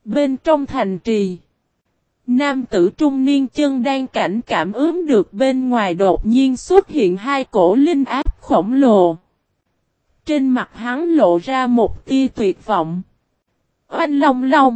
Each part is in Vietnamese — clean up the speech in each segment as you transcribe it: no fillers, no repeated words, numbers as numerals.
Bên trong thành trì, nam tử trung niên chân đang cảnh cảm ứng được bên ngoài đột nhiên xuất hiện hai cổ linh áp khổng lồ. Trên mặt hắn lộ ra một tia tuyệt vọng. Oanh long long.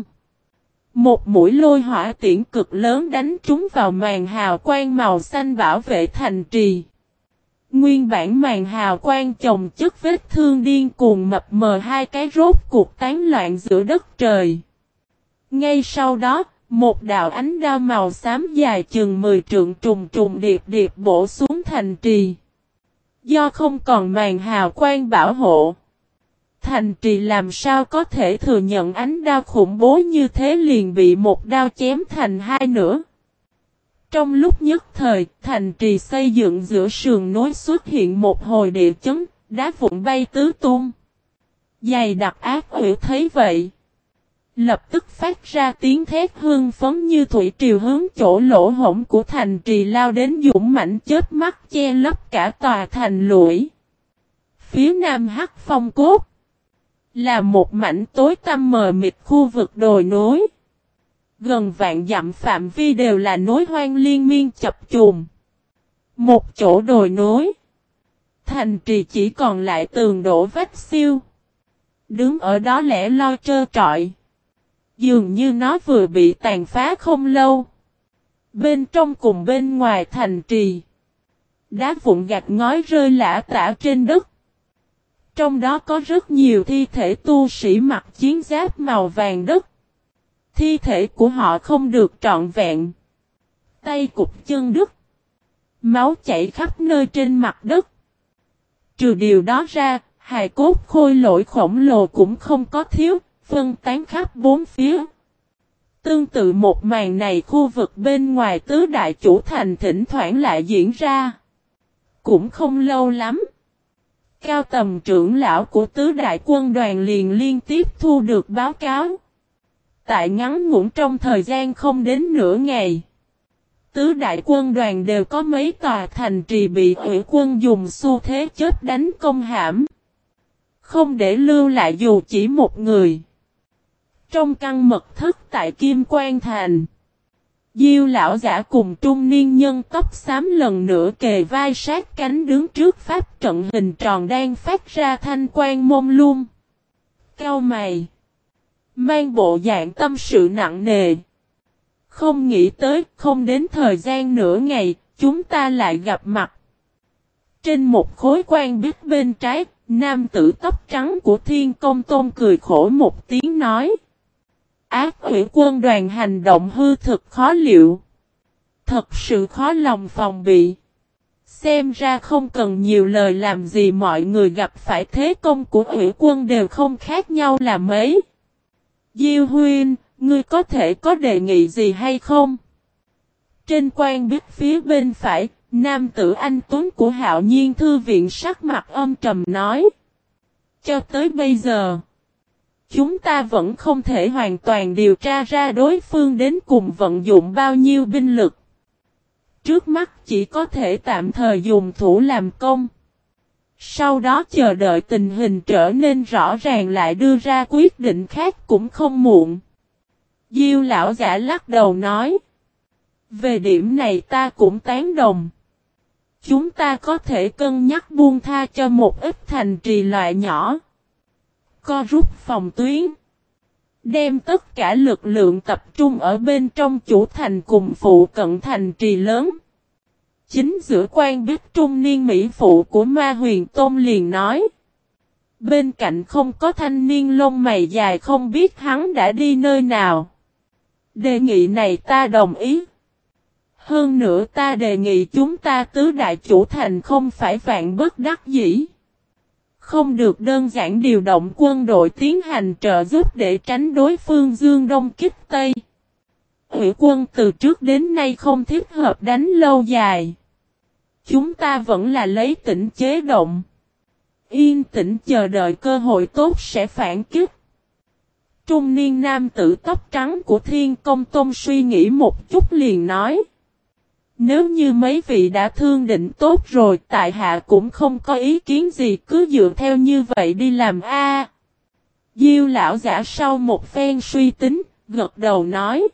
Một mũi lôi hỏa tiễn cực lớn đánh trúng vào màn hào quang màu xanh bảo vệ thành trì. Nguyên bản màn hào quang chồng chất vết thương điên cuồng mập mờ hai cái rốt cuộc tán loạn giữa đất trời. Ngay sau đó, một đạo ánh đao màu xám dài chừng 10 trượng trùng trùng điệp điệp bổ xuống thành trì. Do không còn màn hào quang bảo hộ, thành trì làm sao có thể thừa nhận ánh đao khủng bố như thế, liền bị một đao chém thành hai nửa. Trong lúc nhất thời, thành trì xây dựng giữa sườn núi xuất hiện một hồi địa chấn, đá vụn bay tứ tung. Dày đặc ác ủy thấy vậy, lập tức phát ra tiếng thét hưng phấn như thủy triều hướng chỗ lỗ hổng của thành trì lao đến, dũng mãnh chớp mắt che lấp cả tòa thành lũi. Phía nam Hắc Phong Cốt là một mảnh tối tăm mờ mịt khu vực đồi núi. Gần vạn dặm phạm vi đều là núi hoang liên miên chập trùng. Một chỗ đồi núi, thành trì chỉ còn lại tường đổ vách siêu. Đứng ở đó lẻ loi trơ trọi, dường như nó vừa bị tàn phá không lâu. Bên trong cùng bên ngoài thành trì, đá vụn gạch ngói rơi lả tả trên đất. Trong đó có rất nhiều thi thể tu sĩ mặc chiến giáp màu vàng đất. Thi thể của họ không được trọn vẹn. Tay cụt chân đứt. Máu chảy khắp nơi trên mặt đất. Trừ điều đó ra, hài cốt khôi lỗi khổng lồ cũng không có thiếu, phân tán khắp bốn phía. Tương tự một màn này khu vực bên ngoài tứ đại chủ thành thỉnh thoảng lại diễn ra. Cũng không lâu lắm, cao tầm trưởng lão của tứ đại quân đoàn liền liên tiếp thu được báo cáo. Tại ngắn ngủn trong thời gian không đến nửa ngày, tứ đại quân đoàn đều có mấy tòa thành trì bị ủy quân dùng xu thế chết đánh công hãm, không để lưu lại dù chỉ một người. Trong căn mật thất tại Kim Quan Thành, Diêu lão giả cùng trung niên nhân tóc xám lần nữa kề vai sát cánh đứng trước pháp trận hình tròn đang phát ra thanh quang mông lung. Cau mày, mang bộ dạng tâm sự nặng nề. Không nghĩ tới, không đến thời gian nửa ngày, chúng ta lại gặp mặt. Trên một khối quan bích bên trái, nam tử tóc trắng của Thiên Công Tôn cười khổ một tiếng nói: Ác ủy quân đoàn hành động hư thực khó liệu. Thật sự khó lòng phòng bị. Xem ra không cần nhiều lời làm gì, mọi người gặp phải thế công của ủy quân đều không khác nhau là mấy. Diêu huynh, ngươi có thể có đề nghị gì hay không? Trên quan bích phía bên phải, nam tử anh tuấn của Hạo Nhiên thư viện sắc mặt âm trầm nói: Cho tới bây giờ, chúng ta vẫn không thể hoàn toàn điều tra ra đối phương đến cùng vận dụng bao nhiêu binh lực. Trước mắt chỉ có thể tạm thời dùng thủ làm công. Sau đó chờ đợi tình hình trở nên rõ ràng lại đưa ra quyết định khác cũng không muộn. Diêu lão giả lắc đầu nói: Về điểm này ta cũng tán đồng. Chúng ta có thể cân nhắc buông tha cho một ít thành trì loại nhỏ, co rút phòng tuyến, đem tất cả lực lượng tập trung ở bên trong chủ thành cùng phụ cận thành trì lớn. Chính giữa quan bích trung niên mỹ phụ của Ma Huyền Tôn liền nói. Bên cạnh không có thanh niên lông mày dài, không biết hắn đã đi nơi nào. Đề nghị này ta đồng ý. Hơn nữa ta đề nghị chúng ta tứ đại chủ thành không phải vạn bất đắc dĩ. Không được đơn giản điều động quân đội tiến hành trợ giúp để tránh đối phương dương đông kích tây. Ủy quân từ trước đến nay không thích hợp đánh lâu dài. Chúng ta vẫn là lấy tĩnh chế động. Yên tĩnh chờ đợi cơ hội tốt sẽ phản kích. Trung niên nam tử tóc trắng của Thiên Công Tôn suy nghĩ một chút liền nói: Nếu như mấy vị đã thương định tốt rồi, tại hạ cũng không có ý kiến gì, cứ dựa theo như vậy đi làm a. Diêu lão giả sau một phen suy tính, gật đầu nói.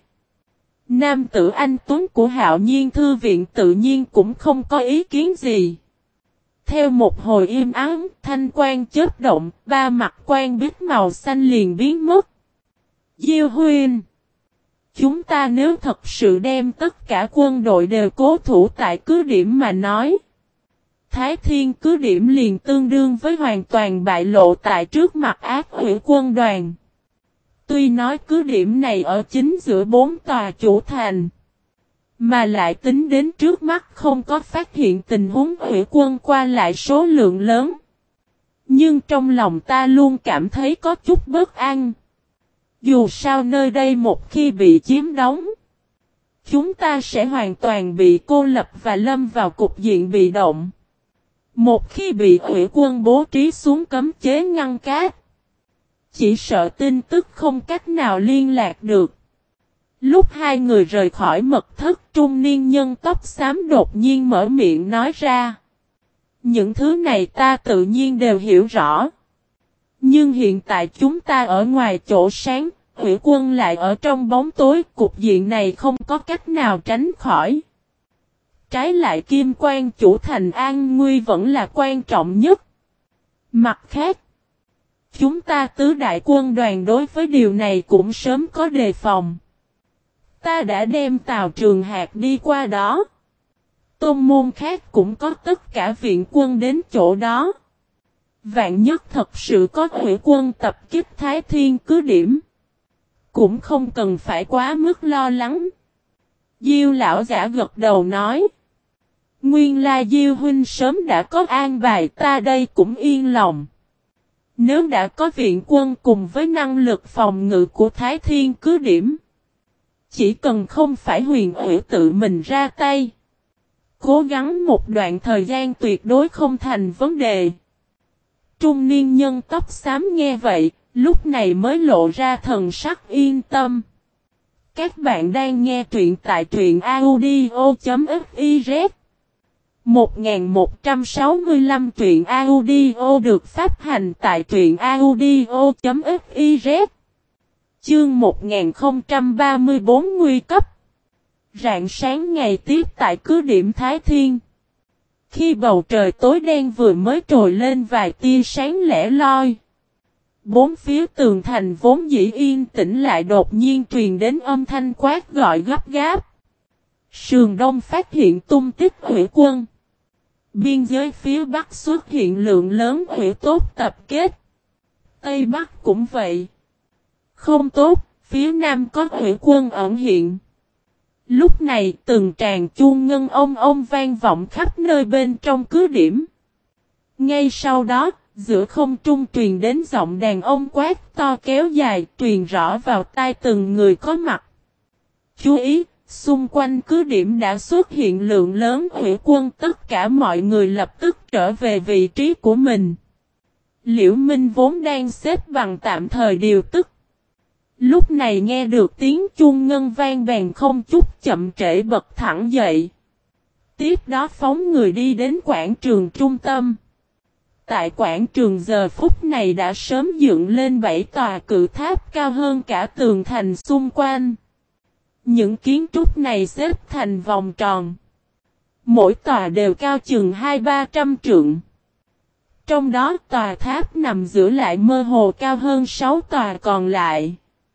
Nam tử anh tuấn của Hạo Nhiên Thư viện tự nhiên cũng không có ý kiến gì. Theo một hồi im ắng, thanh quang chớp động, ba mặt quang bích màu xanh liền biến mất. Diêu Huynh, chúng ta nếu thật sự đem tất cả quân đội đều cố thủ tại cứ điểm mà nói, Thái Thiên cứ điểm liền tương đương với hoàn toàn bại lộ tại trước mặt ác quỷ quân đoàn. Tuy nói cứ điểm này ở chính giữa 4 tòa chủ thành, mà lại tính đến trước mắt không có phát hiện tình huống quỷ quân qua lại số lượng lớn. Nhưng trong lòng ta luôn cảm thấy có chút bất an. Dù sao nơi đây một khi bị chiếm đóng, chúng ta sẽ hoàn toàn bị cô lập và lâm vào cục diện bị động. Một khi bị quỷ quân bố trí xuống cấm chế ngăn cát, chỉ sợ tin tức không cách nào liên lạc được. Lúc hai người rời khỏi mật thất, trung niên nhân tóc xám đột nhiên mở miệng nói ra. Những thứ này ta tự nhiên đều hiểu rõ. Nhưng hiện tại chúng ta ở ngoài chỗ sáng, quỷ quân lại ở trong bóng tối, cục diện này không có cách nào tránh khỏi. Trái lại Kim Quan chủ thành an nguy vẫn là quan trọng nhất. Mặt khác, chúng ta tứ đại quân đoàn đối với điều này cũng sớm có đề phòng. Ta đã đem Tào Trường Hạc đi qua đó. Tôn môn khác cũng có tất cả viện quân đến chỗ đó. Vạn nhất thật sự có quỷ quân tập kích Thái Thiên cứ điểm, cũng không cần phải quá mức lo lắng. Diêu lão giả gật đầu nói. Nguyên lai Diêu huynh sớm đã có an bài, ta đây cũng yên lòng. Nếu đã có viện quân cùng với năng lực phòng ngự của Thái Thiên cứ điểm, chỉ cần không phải Huyền Uyển tự mình ra tay, cố gắng một đoạn thời gian tuyệt đối không thành vấn đề. Trung niên nhân tóc xám nghe vậy, lúc này mới lộ ra thần sắc yên tâm. Các bạn đang nghe truyện tại truyện audio.fiz 1165 truyện audio được phát hành tại truyện audio.fiz. Chương 1034 nguy cấp. Rạng sáng ngày tiếp tại cứ điểm Thái Thiên. Khi bầu trời tối đen vừa mới trồi lên vài tia sáng lẻ loi, bốn phía tường thành vốn dĩ yên tĩnh lại đột nhiên truyền đến âm thanh quát gọi gấp gáp. Sườn Đông phát hiện tung tích quỷ quân. Biên giới phía Bắc xuất hiện lượng lớn quỷ tốt tập kết. Tây Bắc cũng vậy. Không tốt, phía Nam có quỷ quân ẩn hiện. Lúc này từng tràng chuông ngân ông vang vọng khắp nơi bên trong cứ điểm. Ngay sau đó, giữa không trung truyền đến giọng đàn ông quát to kéo dài truyền rõ vào tai từng người có mặt. Chú ý, xung quanh cứ điểm đã xuất hiện lượng lớn quỷ quân, tất cả mọi người lập tức trở về vị trí của mình. Liễu Minh vốn đang xếp bằng tạm thời điều tức. Lúc này nghe được tiếng chuông ngân vang bèn không chút chậm trễ bật thẳng dậy. Tiếp đó phóng người đi đến quảng trường trung tâm. Tại quảng trường giờ phút này đã sớm dựng lên 7 tòa cự tháp cao hơn cả tường thành xung quanh. Những kiến trúc này xếp thành vòng tròn. Mỗi tòa đều cao chừng 200-300 trượng. Trong đó tòa tháp nằm giữa lại mơ hồ cao hơn 6 tòa còn lại.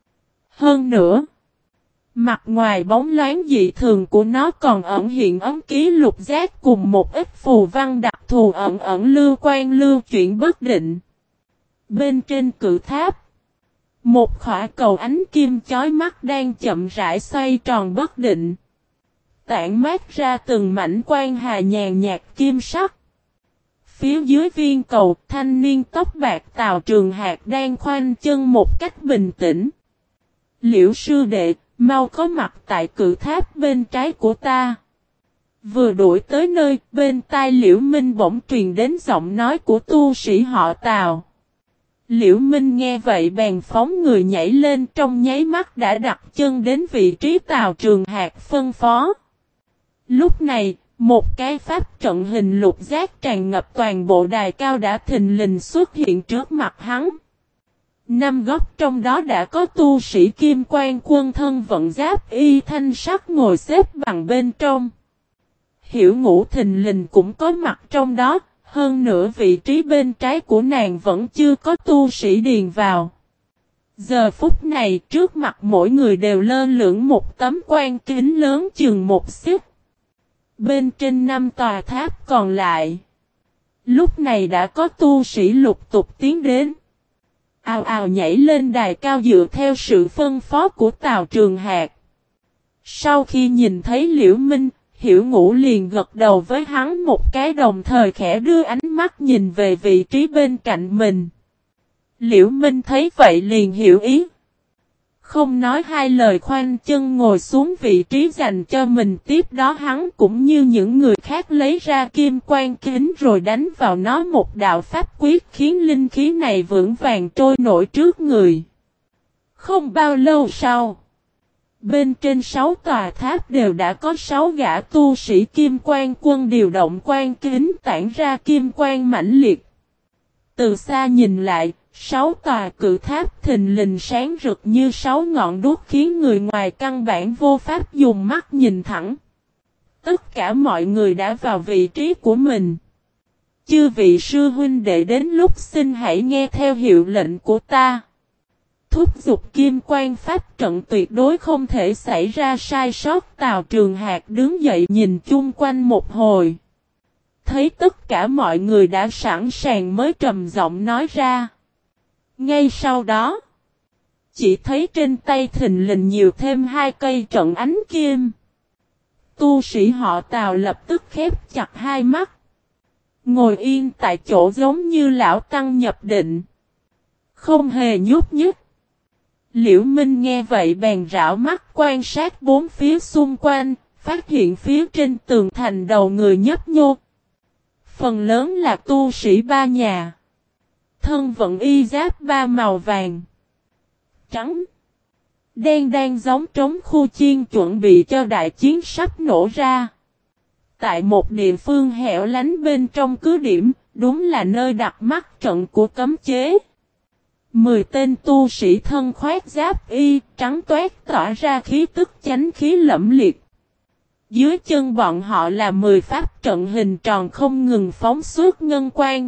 Hơn nữa, mặt ngoài bóng loáng dị thường của nó còn ẩn hiện ấn ký lục giác cùng một ít phù văn đặc thù ẩn ẩn lưu quan lưu chuyển bất định. Bên trên cự tháp, một khỏa cầu ánh kim chói mắt đang chậm rãi xoay tròn bất định. Tản mát ra từng mảnh quang hà nhàn nhạt kim sắc. Phía dưới viên cầu, thanh niên tóc bạc Tào Trường Hạc đang khoanh chân một cách bình tĩnh. Liễu sư đệ, mau có mặt tại cự tháp bên trái của ta. Vừa đuổi tới nơi, bên tai Liễu Minh bỗng truyền đến giọng nói của tu sĩ họ Tào. Liễu Minh nghe vậy bèn phóng người nhảy lên, trong nháy mắt đã đặt chân đến vị trí Tào Trường Hạc phân phó. Lúc này, một cái pháp trận hình lục giác tràn ngập toàn bộ đài cao đã thình lình xuất hiện trước mặt hắn. Năm góc trong đó đã có tu sĩ kim quan quân thân vận giáp y thanh sắc ngồi xếp bằng bên trong. Hiểu Ngũ thình lình cũng có mặt trong đó, hơn nữa vị trí bên trái của nàng vẫn chưa có tu sĩ điền vào. Giờ phút này trước mặt mỗi người đều lơ lửng một tấm quan kính lớn chừng một xích. Bên trên 5 tòa tháp còn lại. Lúc này đã có tu sĩ lục tục tiến đến. Ào ào nhảy lên đài cao dựa theo sự phân phó của Tào Trường Hạc. Sau khi nhìn thấy Liễu Minh, Hiểu Ngũ liền gật đầu với hắn một cái đồng thời khẽ đưa ánh mắt nhìn về vị trí bên cạnh mình. Liễu Minh thấy vậy liền hiểu ý. Không nói hai lời khoanh chân ngồi xuống vị trí dành cho mình, tiếp đó hắn cũng như những người khác lấy ra kim quan kính rồi đánh vào nó một đạo pháp quyết khiến linh khí này vững vàng trôi nổi trước người. Không bao lâu sau, bên trên 6 tòa tháp đều đã có 6 gã tu sĩ kim quan quân điều động quan kính tản ra kim quan mãnh liệt. Từ xa nhìn lại, 6 tòa cự tháp thình lình sáng rực như 6 ngọn đuốc khiến người ngoài căn bản vô pháp dùng mắt nhìn thẳng. Tất cả mọi người đã vào vị trí của mình. Chư vị sư huynh đệ đến lúc xin hãy nghe theo hiệu lệnh của ta. Thúc giục kim quan pháp trận tuyệt đối không thể xảy ra sai sót. Tào Trường Hạc đứng dậy nhìn chung quanh một hồi. Thấy tất cả mọi người đã sẵn sàng mới trầm giọng nói ra. Ngay sau đó, chỉ thấy trên tay thình lình nhiều thêm 2 cây trận ánh kim. Tu sĩ họ Tào lập tức khép chặt hai mắt. Ngồi yên tại chỗ giống như lão tăng nhập định. Không hề nhúc nhích. Liễu Minh nghe vậy bèn rảo mắt quan sát bốn phía xung quanh, phát hiện phía trên tường thành đầu người nhấp nhô. Phần lớn là tu sĩ ba nhà. Thân vận y giáp ba màu vàng, trắng, đen đang giống trống khu chiên chuẩn bị cho đại chiến sắp nổ ra. Tại một địa phương hẻo lánh bên trong cứ điểm, đúng là nơi đặt mắt trận của cấm chế. 10 tên tu sĩ thân khoác giáp y, trắng toát tỏa ra khí tức chánh khí lẫm liệt. Dưới chân bọn họ là 10 pháp trận hình tròn không ngừng phóng xuất ngân quang.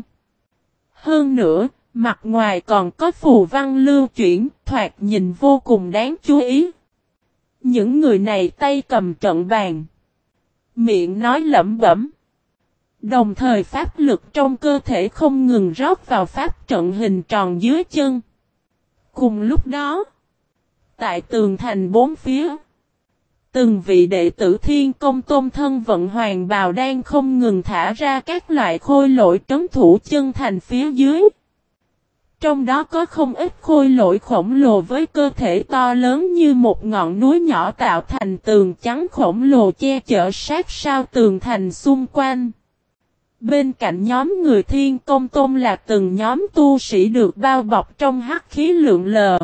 Hơn nữa, mặt ngoài còn có phù văn lưu chuyển, thoạt nhìn vô cùng đáng chú ý. Những người này tay cầm trận bàn, miệng nói lẩm bẩm. Đồng thời pháp lực trong cơ thể không ngừng rót vào pháp trận hình tròn dưới chân. Cùng lúc đó, tại tường thành bốn phía, từng vị đệ tử Thiên Công Tôn thân vận hoàng bào đang không ngừng thả ra các loại khôi lỗi trấn thủ chân thành phía dưới. Trong đó có không ít khôi lỗi khổng lồ với cơ thể to lớn như một ngọn núi nhỏ tạo thành tường trắng khổng lồ che chở sát sao tường thành xung quanh. Bên cạnh nhóm người Thiên Công Tôn là từng nhóm tu sĩ được bao bọc trong hắc khí lượn lờ,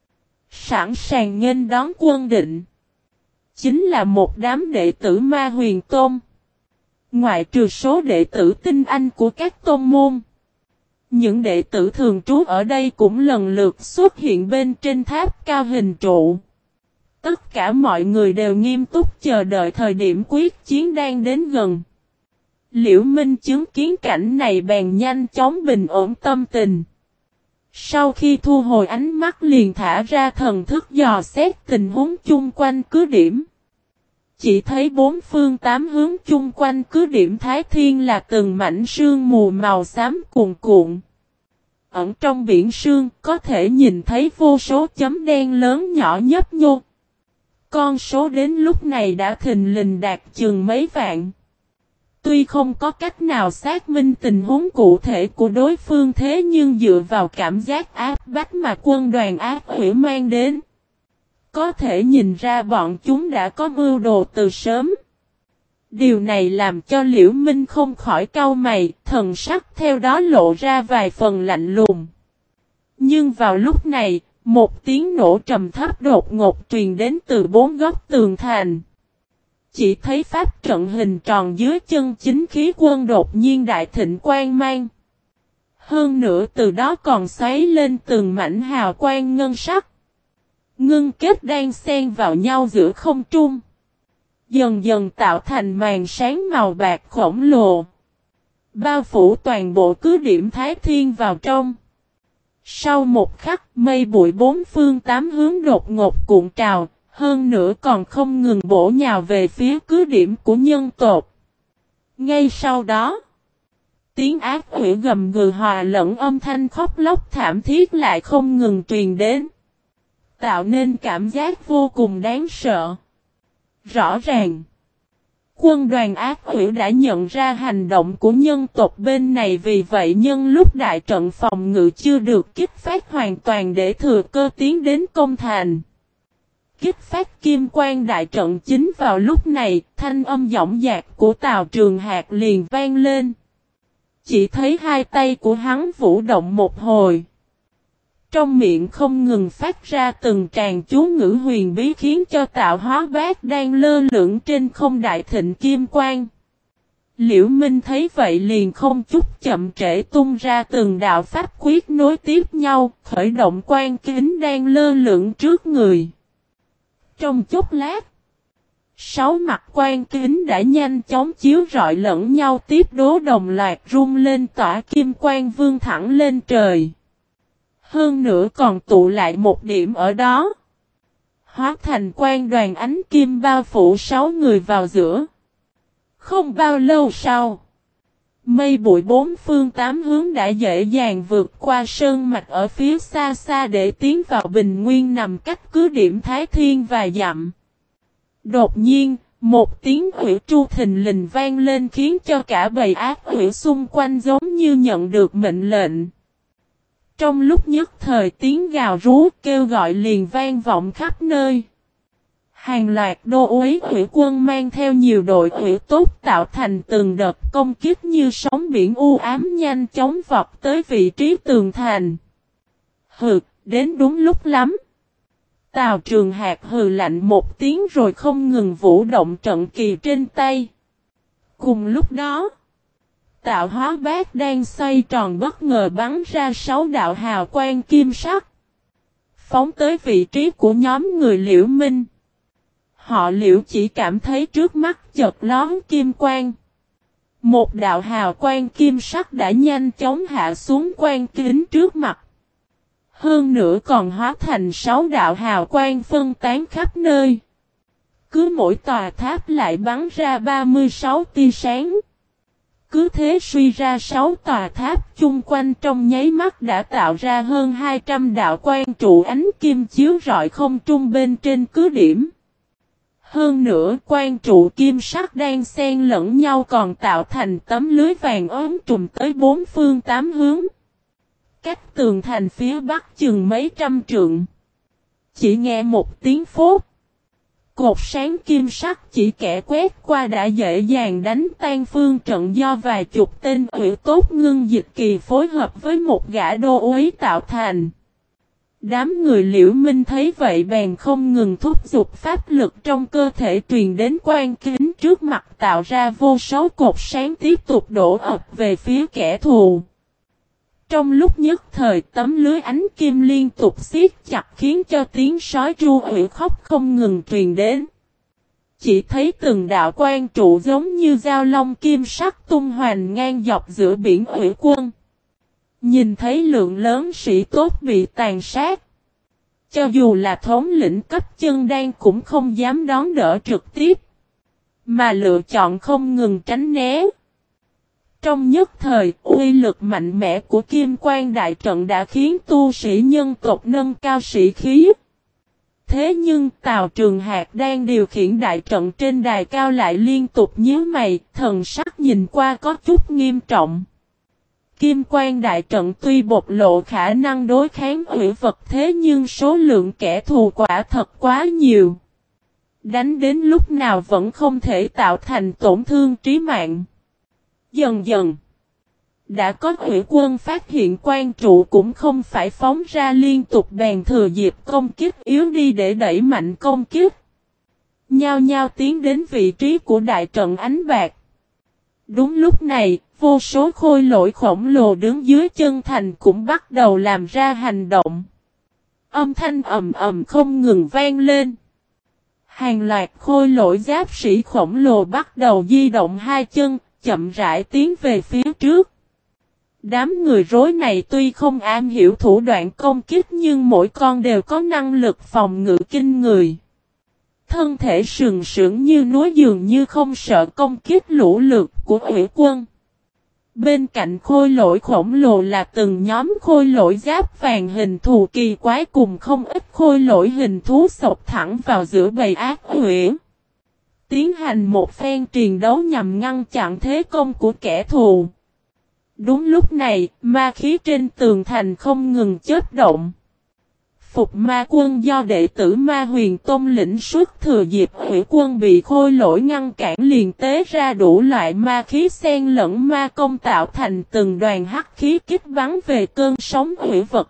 sẵn sàng nghênh đón quân định. Chính là một đám đệ tử Ma Huyền Tôn. Ngoại trừ số đệ tử tinh anh của các tôn môn, những đệ tử thường trú ở đây cũng lần lượt xuất hiện bên trên tháp cao hình trụ. Tất cả mọi người đều nghiêm túc chờ đợi thời điểm quyết chiến đang đến gần. Liễu Minh chứng kiến cảnh này bèn nhanh chóng bình ổn tâm tình. Sau khi thu hồi ánh mắt liền thả ra thần thức dò xét tình huống chung quanh cứ điểm. Chỉ thấy bốn phương tám hướng chung quanh cứ điểm Thái Thiên là từng mảnh sương mù màu xám cuồn cuộn. Ẩn trong biển sương có thể nhìn thấy vô số chấm đen lớn nhỏ nhấp nhô. Con số đến lúc này đã thình lình đạt chừng mấy vạn. Tuy không có cách nào xác minh tình huống cụ thể của đối phương thế nhưng dựa vào cảm giác áp bách mà quân đoàn ác quỷ mang đến, có thể nhìn ra bọn chúng đã có mưu đồ từ sớm. Điều này làm cho Liễu Minh không khỏi cau mày, thần sắc theo đó lộ ra vài phần lạnh lùng. Nhưng vào lúc này, một tiếng nổ trầm thấp đột ngột truyền đến từ bốn góc tường thành. Chỉ thấy pháp trận hình tròn dưới chân chính khí quân đột nhiên đại thịnh quang mang. Hơn nữa từ đó còn xoáy lên từng mảnh hào quang ngân sắc. Ngưng kết đan xen vào nhau giữa không trung. Dần dần tạo thành màn sáng màu bạc khổng lồ. Bao phủ toàn bộ cứ điểm Thái Thiên vào trong. Sau một khắc, mây bụi bốn phương tám hướng đột ngột cuộn trào, hơn nữa còn không ngừng bổ nhào về phía cứ điểm của nhân tộc. Ngay sau đó, tiếng ác quỷ gầm gừ hòa lẫn âm thanh khóc lóc thảm thiết lại không ngừng truyền đến, tạo nên cảm giác vô cùng đáng sợ. Rõ ràng, quân đoàn ác quỷ đã nhận ra hành động của nhân tộc bên này, vì vậy nhân lúc đại trận phòng ngự chưa được kích phát hoàn toàn để thừa cơ tiến đến công thành. Kích phát kim quan đại trận chính vào lúc này, thanh âm dõng dạc của Tào Trường Hạc liền vang lên. Chỉ thấy hai tay của hắn vũ động một hồi. Trong miệng không ngừng phát ra từng tràng chú ngữ huyền bí khiến cho tạo hóa bát đang lơ lửng trên không đại thịnh kim quang. Liễu Minh thấy vậy liền không chút chậm trễ tung ra từng đạo pháp quyết nối tiếp nhau, khởi động quan kính đang lơ lửng trước người. Trong chốc lát, 6 mặt quan kính đã nhanh chóng chiếu rọi lẫn nhau tiếp đố đồng loạt rung lên tỏa kim quang vươn thẳng lên trời. Hơn nữa còn tụ lại một điểm ở đó. Hóa thành quan đoàn ánh kim bao phủ 6 người vào giữa. Không bao lâu sau, mây bụi bốn phương tám hướng đã dễ dàng vượt qua sơn mạch ở phía xa xa để tiến vào bình nguyên nằm cách cứ điểm Thái Thiên vài dặm. Đột nhiên, một tiếng hủy tru thình lình vang lên khiến cho cả bầy ác quỷ xung quanh giống như nhận được mệnh lệnh. Trong lúc nhất thời tiếng gào rú kêu gọi liền vang vọng khắp nơi. Hàng loạt đô úy quỷ quân mang theo nhiều đội quỷ tốt tạo thành từng đợt công kích như sóng biển u ám nhanh chóng vọt tới vị trí tường thành. Hừ, đến đúng lúc lắm. Tào Trường Hạc hừ lạnh một tiếng rồi không ngừng vũ động trận kỳ trên tay. Cùng lúc đó, tạo hóa bát đang xoay tròn bất ngờ bắn ra 6 đạo hào quang kim sắc. Phóng tới vị trí của nhóm người Liễu Minh. Họ Liễu chỉ cảm thấy trước mắt chợt lóe kim quang. Một đạo hào quang kim sắc đã nhanh chóng hạ xuống quan kính trước mặt. Hơn nữa còn hóa thành 6 đạo hào quang phân tán khắp nơi. Cứ mỗi tòa tháp lại bắn ra 36 tia sáng. Cứ thế suy ra 6 tòa tháp chung quanh trong nháy mắt đã tạo ra hơn 200 đạo quang trụ ánh kim chiếu rọi không trung bên trên cứ điểm. Hơn nữa quang trụ kim sắc đang xen lẫn nhau còn tạo thành tấm lưới vàng ốm trùm tới bốn phương tám hướng. Cách tường thành phía bắc chừng mấy trăm trượng. Chỉ nghe một tiếng phốt. Cột sáng kim sắc chỉ kẻ quét qua đã dễ dàng đánh tan phương trận do vài chục tên quỷ tốt ngưng dịch kỳ phối hợp với một gã đô úy tạo thành. Đám người Liễu Minh thấy vậy bèn không ngừng thúc giục pháp lực trong cơ thể truyền đến quan kính trước mặt tạo ra vô số cột sáng tiếp tục đổ ập về phía kẻ thù. Trong lúc nhất thời tấm lưới ánh kim liên tục siết chặt khiến cho tiếng sói tru ủy khóc không ngừng truyền đến. Chỉ thấy từng đạo quang trụ giống như dao long kim sắc tung hoành ngang dọc giữa biển ủy quân. Nhìn thấy lượng lớn sĩ tốt bị tàn sát. Cho dù là thống lĩnh cấp chân đan cũng không dám đón đỡ trực tiếp. Mà lựa chọn không ngừng tránh né. Trong nhất thời, uy lực mạnh mẽ của Kim Quan Đại Trận đã khiến tu sĩ nhân tộc nâng cao sĩ khí. Thế nhưng Tào Trường Hạc đang điều khiển đại trận trên đài cao lại liên tục nhíu mày, thần sắc nhìn qua có chút nghiêm trọng. Kim Quan Đại Trận tuy bộc lộ khả năng đối kháng hủy vật thế nhưng số lượng kẻ thù quả thật quá nhiều. Đánh đến lúc nào vẫn không thể tạo thành tổn thương trí mạng. Dần dần, đã có hủy quân phát hiện quan trụ cũng không phải phóng ra liên tục bèn thừa dịp công kích yếu đi để đẩy mạnh công kích. Nhao nhao tiến đến vị trí của đại trận ánh bạc. Đúng lúc này, vô số khôi lỗi khổng lồ đứng dưới chân thành cũng bắt đầu làm ra hành động. Âm thanh ầm ầm không ngừng vang lên. Hàng loạt khôi lỗi giáp sĩ khổng lồ bắt đầu di động hai chân, chậm rãi tiến về phía trước. Đám người rối này tuy không am hiểu thủ đoạn công kích nhưng mỗi con đều có năng lực phòng ngự kinh người. Thân thể sừng sững như núi dường như không sợ công kích lũ lượt của Ủy quân. Bên cạnh khôi lỗi khổng lồ là từng nhóm khôi lỗi giáp vàng hình thù kỳ quái cùng không ít khôi lỗi hình thú xộc thẳng vào giữa bầy ác quỷ. Tiến hành một phen triền đấu nhằm ngăn chặn thế công của kẻ thù. Đúng lúc này, ma khí trên tường thành không ngừng chớp động. Phục ma quân do đệ tử ma huyền tôn lĩnh xuất thừa dịp Hủy quân bị khôi lỗi ngăn cản liền tế ra đủ loại ma khí xen lẫn ma công tạo thành từng đoàn hắc khí kích bắn về cơn sóng hủy vật.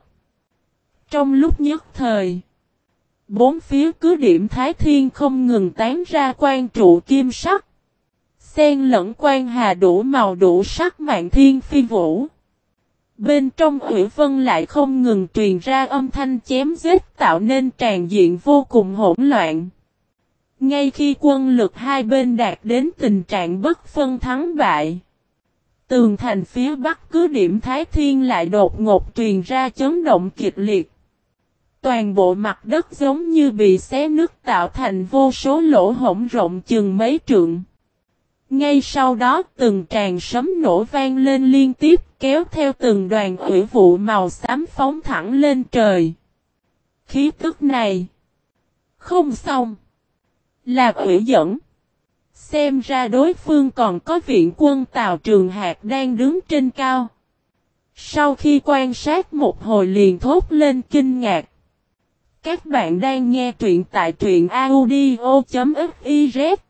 Trong lúc nhất thời, bốn phía cứ điểm Thái Thiên không ngừng tán ra quang trụ kim sắc. Xen lẫn quang hà đủ màu đủ sắc mạn thiên phi vũ. Bên trong Hủy Vân lại không ngừng truyền ra âm thanh chém giết tạo nên tràn diện vô cùng hỗn loạn. Ngay khi quân lực hai bên đạt đến tình trạng bất phân thắng bại, tường thành phía bắc cứ điểm Thái Thiên lại đột ngột truyền ra chấn động kịch liệt. Toàn bộ mặt đất giống như bị xé nứt tạo thành vô số lỗ hổng rộng chừng mấy trượng. Ngay sau đó từng tràng sấm nổ vang lên liên tiếp kéo theo từng đoàn hủy vụ màu xám phóng thẳng lên trời. Khí tức này không xong. Là hủy dẫn. Xem ra đối phương còn có viện quân Tào Trường Hạc đang đứng trên cao. Sau khi quan sát một hồi liền thốt lên kinh ngạc. Các bạn đang nghe truyện tại truyện audio.fiz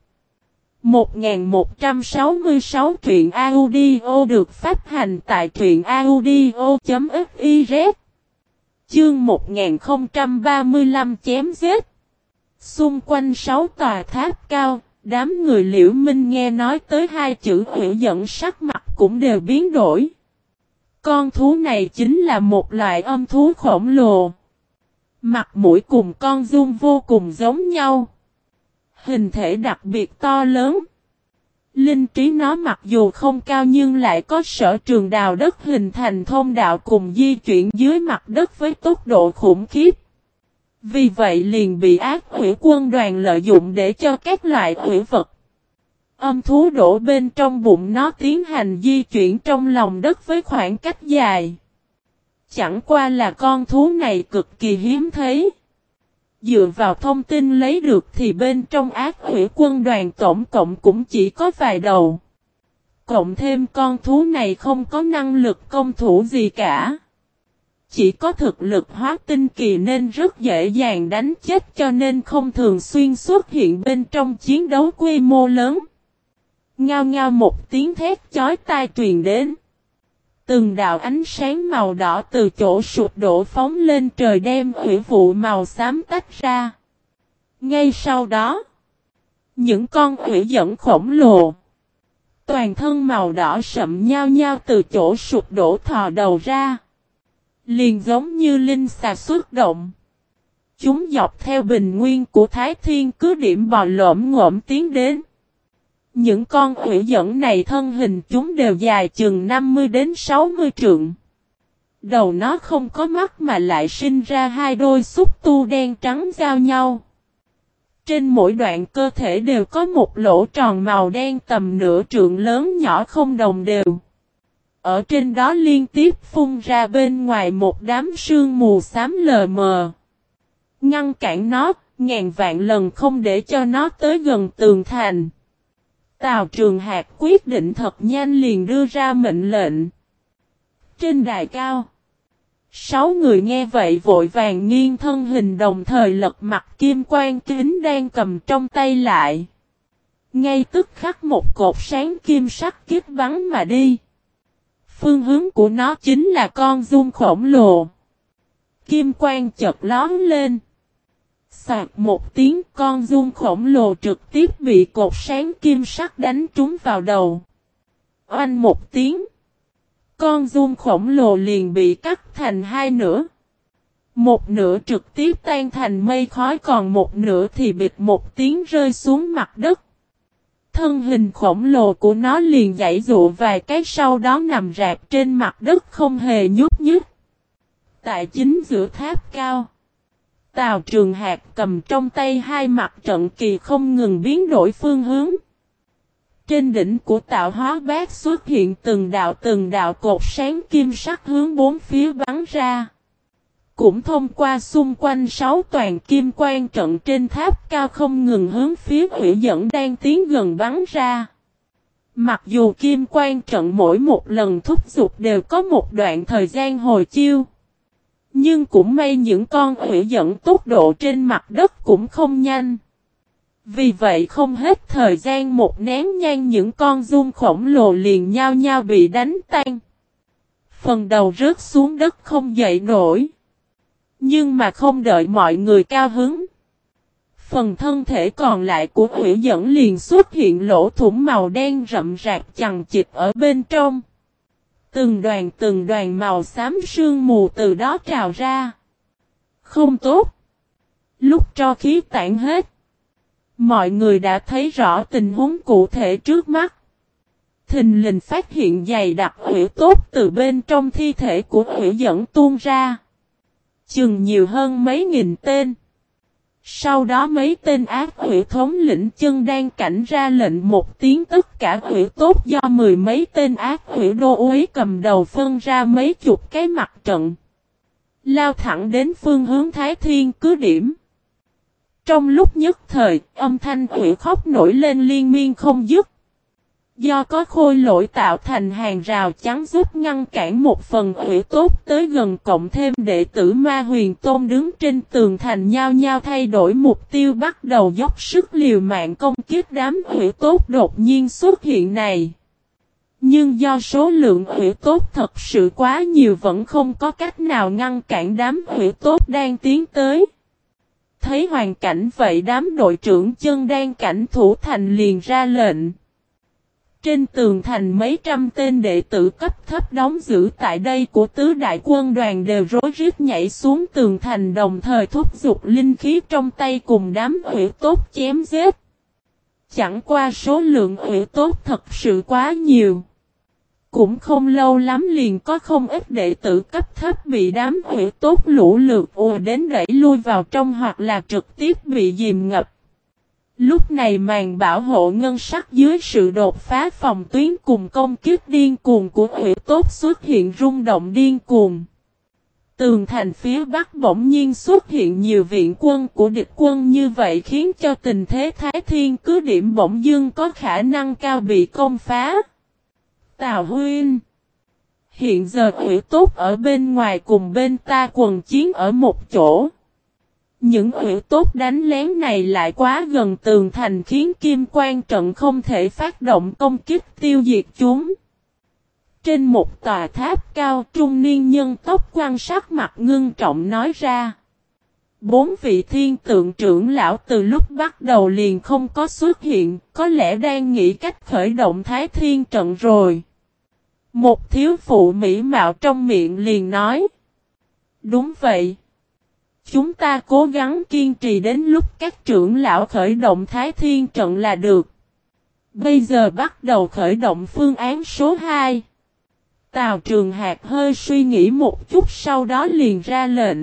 1166 truyện audio được phát hành tại truyện audio.fiz. Chương 1035 chém giết. Xung quanh 6 tòa tháp cao, đám người Liễu Minh nghe nói tới hai chữ hủy dẫn sắc mặt cũng đều biến đổi. Con thú này chính là một loại âm thú khổng lồ. Mặt mũi cùng con giun vô cùng giống nhau. Hình thể đặc biệt to lớn. Linh trí nó mặc dù không cao nhưng lại có sở trường đào đất hình thành thông đạo cùng di chuyển dưới mặt đất với tốc độ khủng khiếp. Vì vậy liền bị ác hủy quân đoàn lợi dụng để cho các loại hủy vật. Âm thú đổ bên trong bụng nó tiến hành di chuyển trong lòng đất với khoảng cách dài. Chẳng qua là con thú này cực kỳ hiếm thấy. Dựa vào thông tin lấy được thì bên trong ác hủy quân đoàn tổng cộng cũng chỉ có vài đầu. Cộng thêm con thú này không có năng lực công thủ gì cả. Chỉ có thực lực hóa tinh kỳ nên rất dễ dàng đánh chết cho nên không thường xuyên xuất hiện bên trong chiến đấu quy mô lớn. Ngao ngao một tiếng thét chói tai truyền đến. Từng đạo ánh sáng màu đỏ từ chỗ sụp đổ phóng lên trời đem hủy vụ màu xám tách ra. Ngay sau đó, những con hủy dẫn khổng lồ, toàn thân màu đỏ sậm nhao nhao từ chỗ sụp đổ thò đầu ra. Liền giống như linh xà xuất động. Chúng dọc theo bình nguyên của Thái Thiên cứ điểm bò lổm ngổm tiến đến. Những con hủy dẫn này thân hình chúng đều dài chừng 50 đến 60 trượng. Đầu nó không có mắt mà lại sinh ra hai đôi xúc tu đen trắng giao nhau. Trên mỗi đoạn cơ thể đều có một lỗ tròn màu đen tầm nửa trượng lớn nhỏ không đồng đều. Ở trên đó liên tiếp phun ra bên ngoài một đám sương mù xám lờ mờ. Ngăn cản nó, ngàn vạn lần không để cho nó tới gần tường thành. Tào Trường Hạc quyết định thật nhanh liền đưa ra mệnh lệnh. Trên đài cao, 6 người nghe vậy vội vàng nghiêng thân hình đồng thời lật mặt kim quang kính đang cầm trong tay lại. Ngay tức khắc một cột sáng kim sắc kiếp bắn mà đi. Phương hướng của nó chính là con giun khổng lồ. Kim quang chợt lóm lên. Soạt một tiếng con giun khổng lồ trực tiếp bị cột sáng kim sắc đánh trúng vào đầu. Oanh một tiếng. Con giun khổng lồ liền bị cắt thành hai nửa. Một nửa trực tiếp tan thành mây khói, còn một nửa thì bịch một tiếng rơi xuống mặt đất. Thân hình khổng lồ của nó liền giãy giụa vài cái, sau đó nằm rạp trên mặt đất không hề nhúc nhích. Tại chính giữa tháp cao, Tào Trường Hạc cầm trong tay hai mặt trận kỳ không ngừng biến đổi phương hướng. Trên đỉnh của Tạo Hóa Bát xuất hiện từng đạo cột sáng kim sắc hướng bốn phía bắn ra. Cũng thông qua xung quanh 6 toàn kim quan trận trên tháp cao không ngừng hướng phía Hủy Dẫn đang tiến gần bắn ra. Mặc dù kim quan trận mỗi một lần thúc giục đều có một đoạn thời gian hồi chiêu, nhưng cũng may những con Hủy Dẫn tốc độ trên mặt đất cũng không nhanh. Vì vậy không hết thời gian một nén nhang, những con giun khổng lồ liền nhao nhao bị đánh tan. Phần đầu rớt xuống đất không dậy nổi. Nhưng mà không đợi mọi người cao hứng, phần thân thể còn lại của Hủy Dẫn liền xuất hiện lỗ thủng màu đen rậm rạp chằng chịt ở bên trong. Từng đoàn màu xám sương mù từ đó trào ra. Không tốt. Lúc tro khí tản hết, mọi người đã thấy rõ tình huống cụ thể trước mắt. Thình lình phát hiện dày đặc hủy tốt từ bên trong thi thể của Hủy Dẫn tuôn ra. Chừng nhiều hơn mấy nghìn tên. Sau đó mấy tên ác hủy thống lĩnh chân đan cảnh ra lệnh một tiếng, tất cả hủy tốt do mười mấy tên ác hủy đô úy cầm đầu phân ra mấy chục cái mặt trận, lao thẳng đến phương hướng Thái Thiên cứ điểm. Trong lúc nhất thời, âm thanh hủy khóc nổi lên liên miên không dứt. Do có khôi lỗi tạo thành hàng rào chắn giúp ngăn cản một phần hủy tốt tới gần, cộng thêm đệ tử Ma Huyền Tôn đứng trên tường thành nhao nhao thay đổi mục tiêu, bắt đầu dốc sức liều mạng công kích đám hủy tốt đột nhiên xuất hiện này. Nhưng do số lượng hủy tốt thật sự quá nhiều, vẫn không có cách nào ngăn cản đám hủy tốt đang tiến tới. Thấy hoàn cảnh vậy, đám đội trưởng chân đan cảnh thủ thành liền ra lệnh. Trên tường thành mấy trăm tên đệ tử cấp thấp đóng giữ tại đây của tứ đại quân đoàn đều rối rít nhảy xuống tường thành, đồng thời thúc giục linh khí trong tay cùng đám hủy tốt chém giết. Chẳng qua số lượng hủy tốt thật sự quá nhiều. Cũng không lâu lắm liền có không ít đệ tử cấp thấp bị đám hủy tốt lũ lượt ùa đến đẩy lui vào trong, hoặc là trực tiếp bị dìm ngập. Lúc này màn bảo hộ ngân sắc dưới sự đột phá phòng tuyến cùng công kích điên cuồng của hủy tốt xuất hiện rung động điên cuồng. Tường thành phía bắc bỗng nhiên xuất hiện nhiều viện quân của địch quân, như vậy khiến cho tình thế Thái Thiên cứ điểm bỗng dưng có khả năng cao bị công phá. Tào Huynh, hiện giờ hủy tốt ở bên ngoài cùng bên ta quần chiến ở một chỗ. Những hủy tốt đánh lén này lại quá gần tường thành, khiến kim quan trận không thể phát động công kích tiêu diệt chúng. Trên một tòa tháp cao, trung niên nhân tóc quan sắc mặt ngưng trọng nói ra. 4 vị thiên tượng trưởng lão từ lúc bắt đầu liền không có xuất hiện, có lẽ đang nghĩ cách khởi động Thái Thiên trận rồi. Một thiếu phụ mỹ mạo trong miệng liền nói. Đúng vậy. Chúng ta cố gắng kiên trì đến lúc các trưởng lão khởi động Thái Thiên trận là được. Bây giờ bắt đầu khởi động phương án số 2. Tào Trường Hạc hơi suy nghĩ một chút, sau đó liền ra lệnh.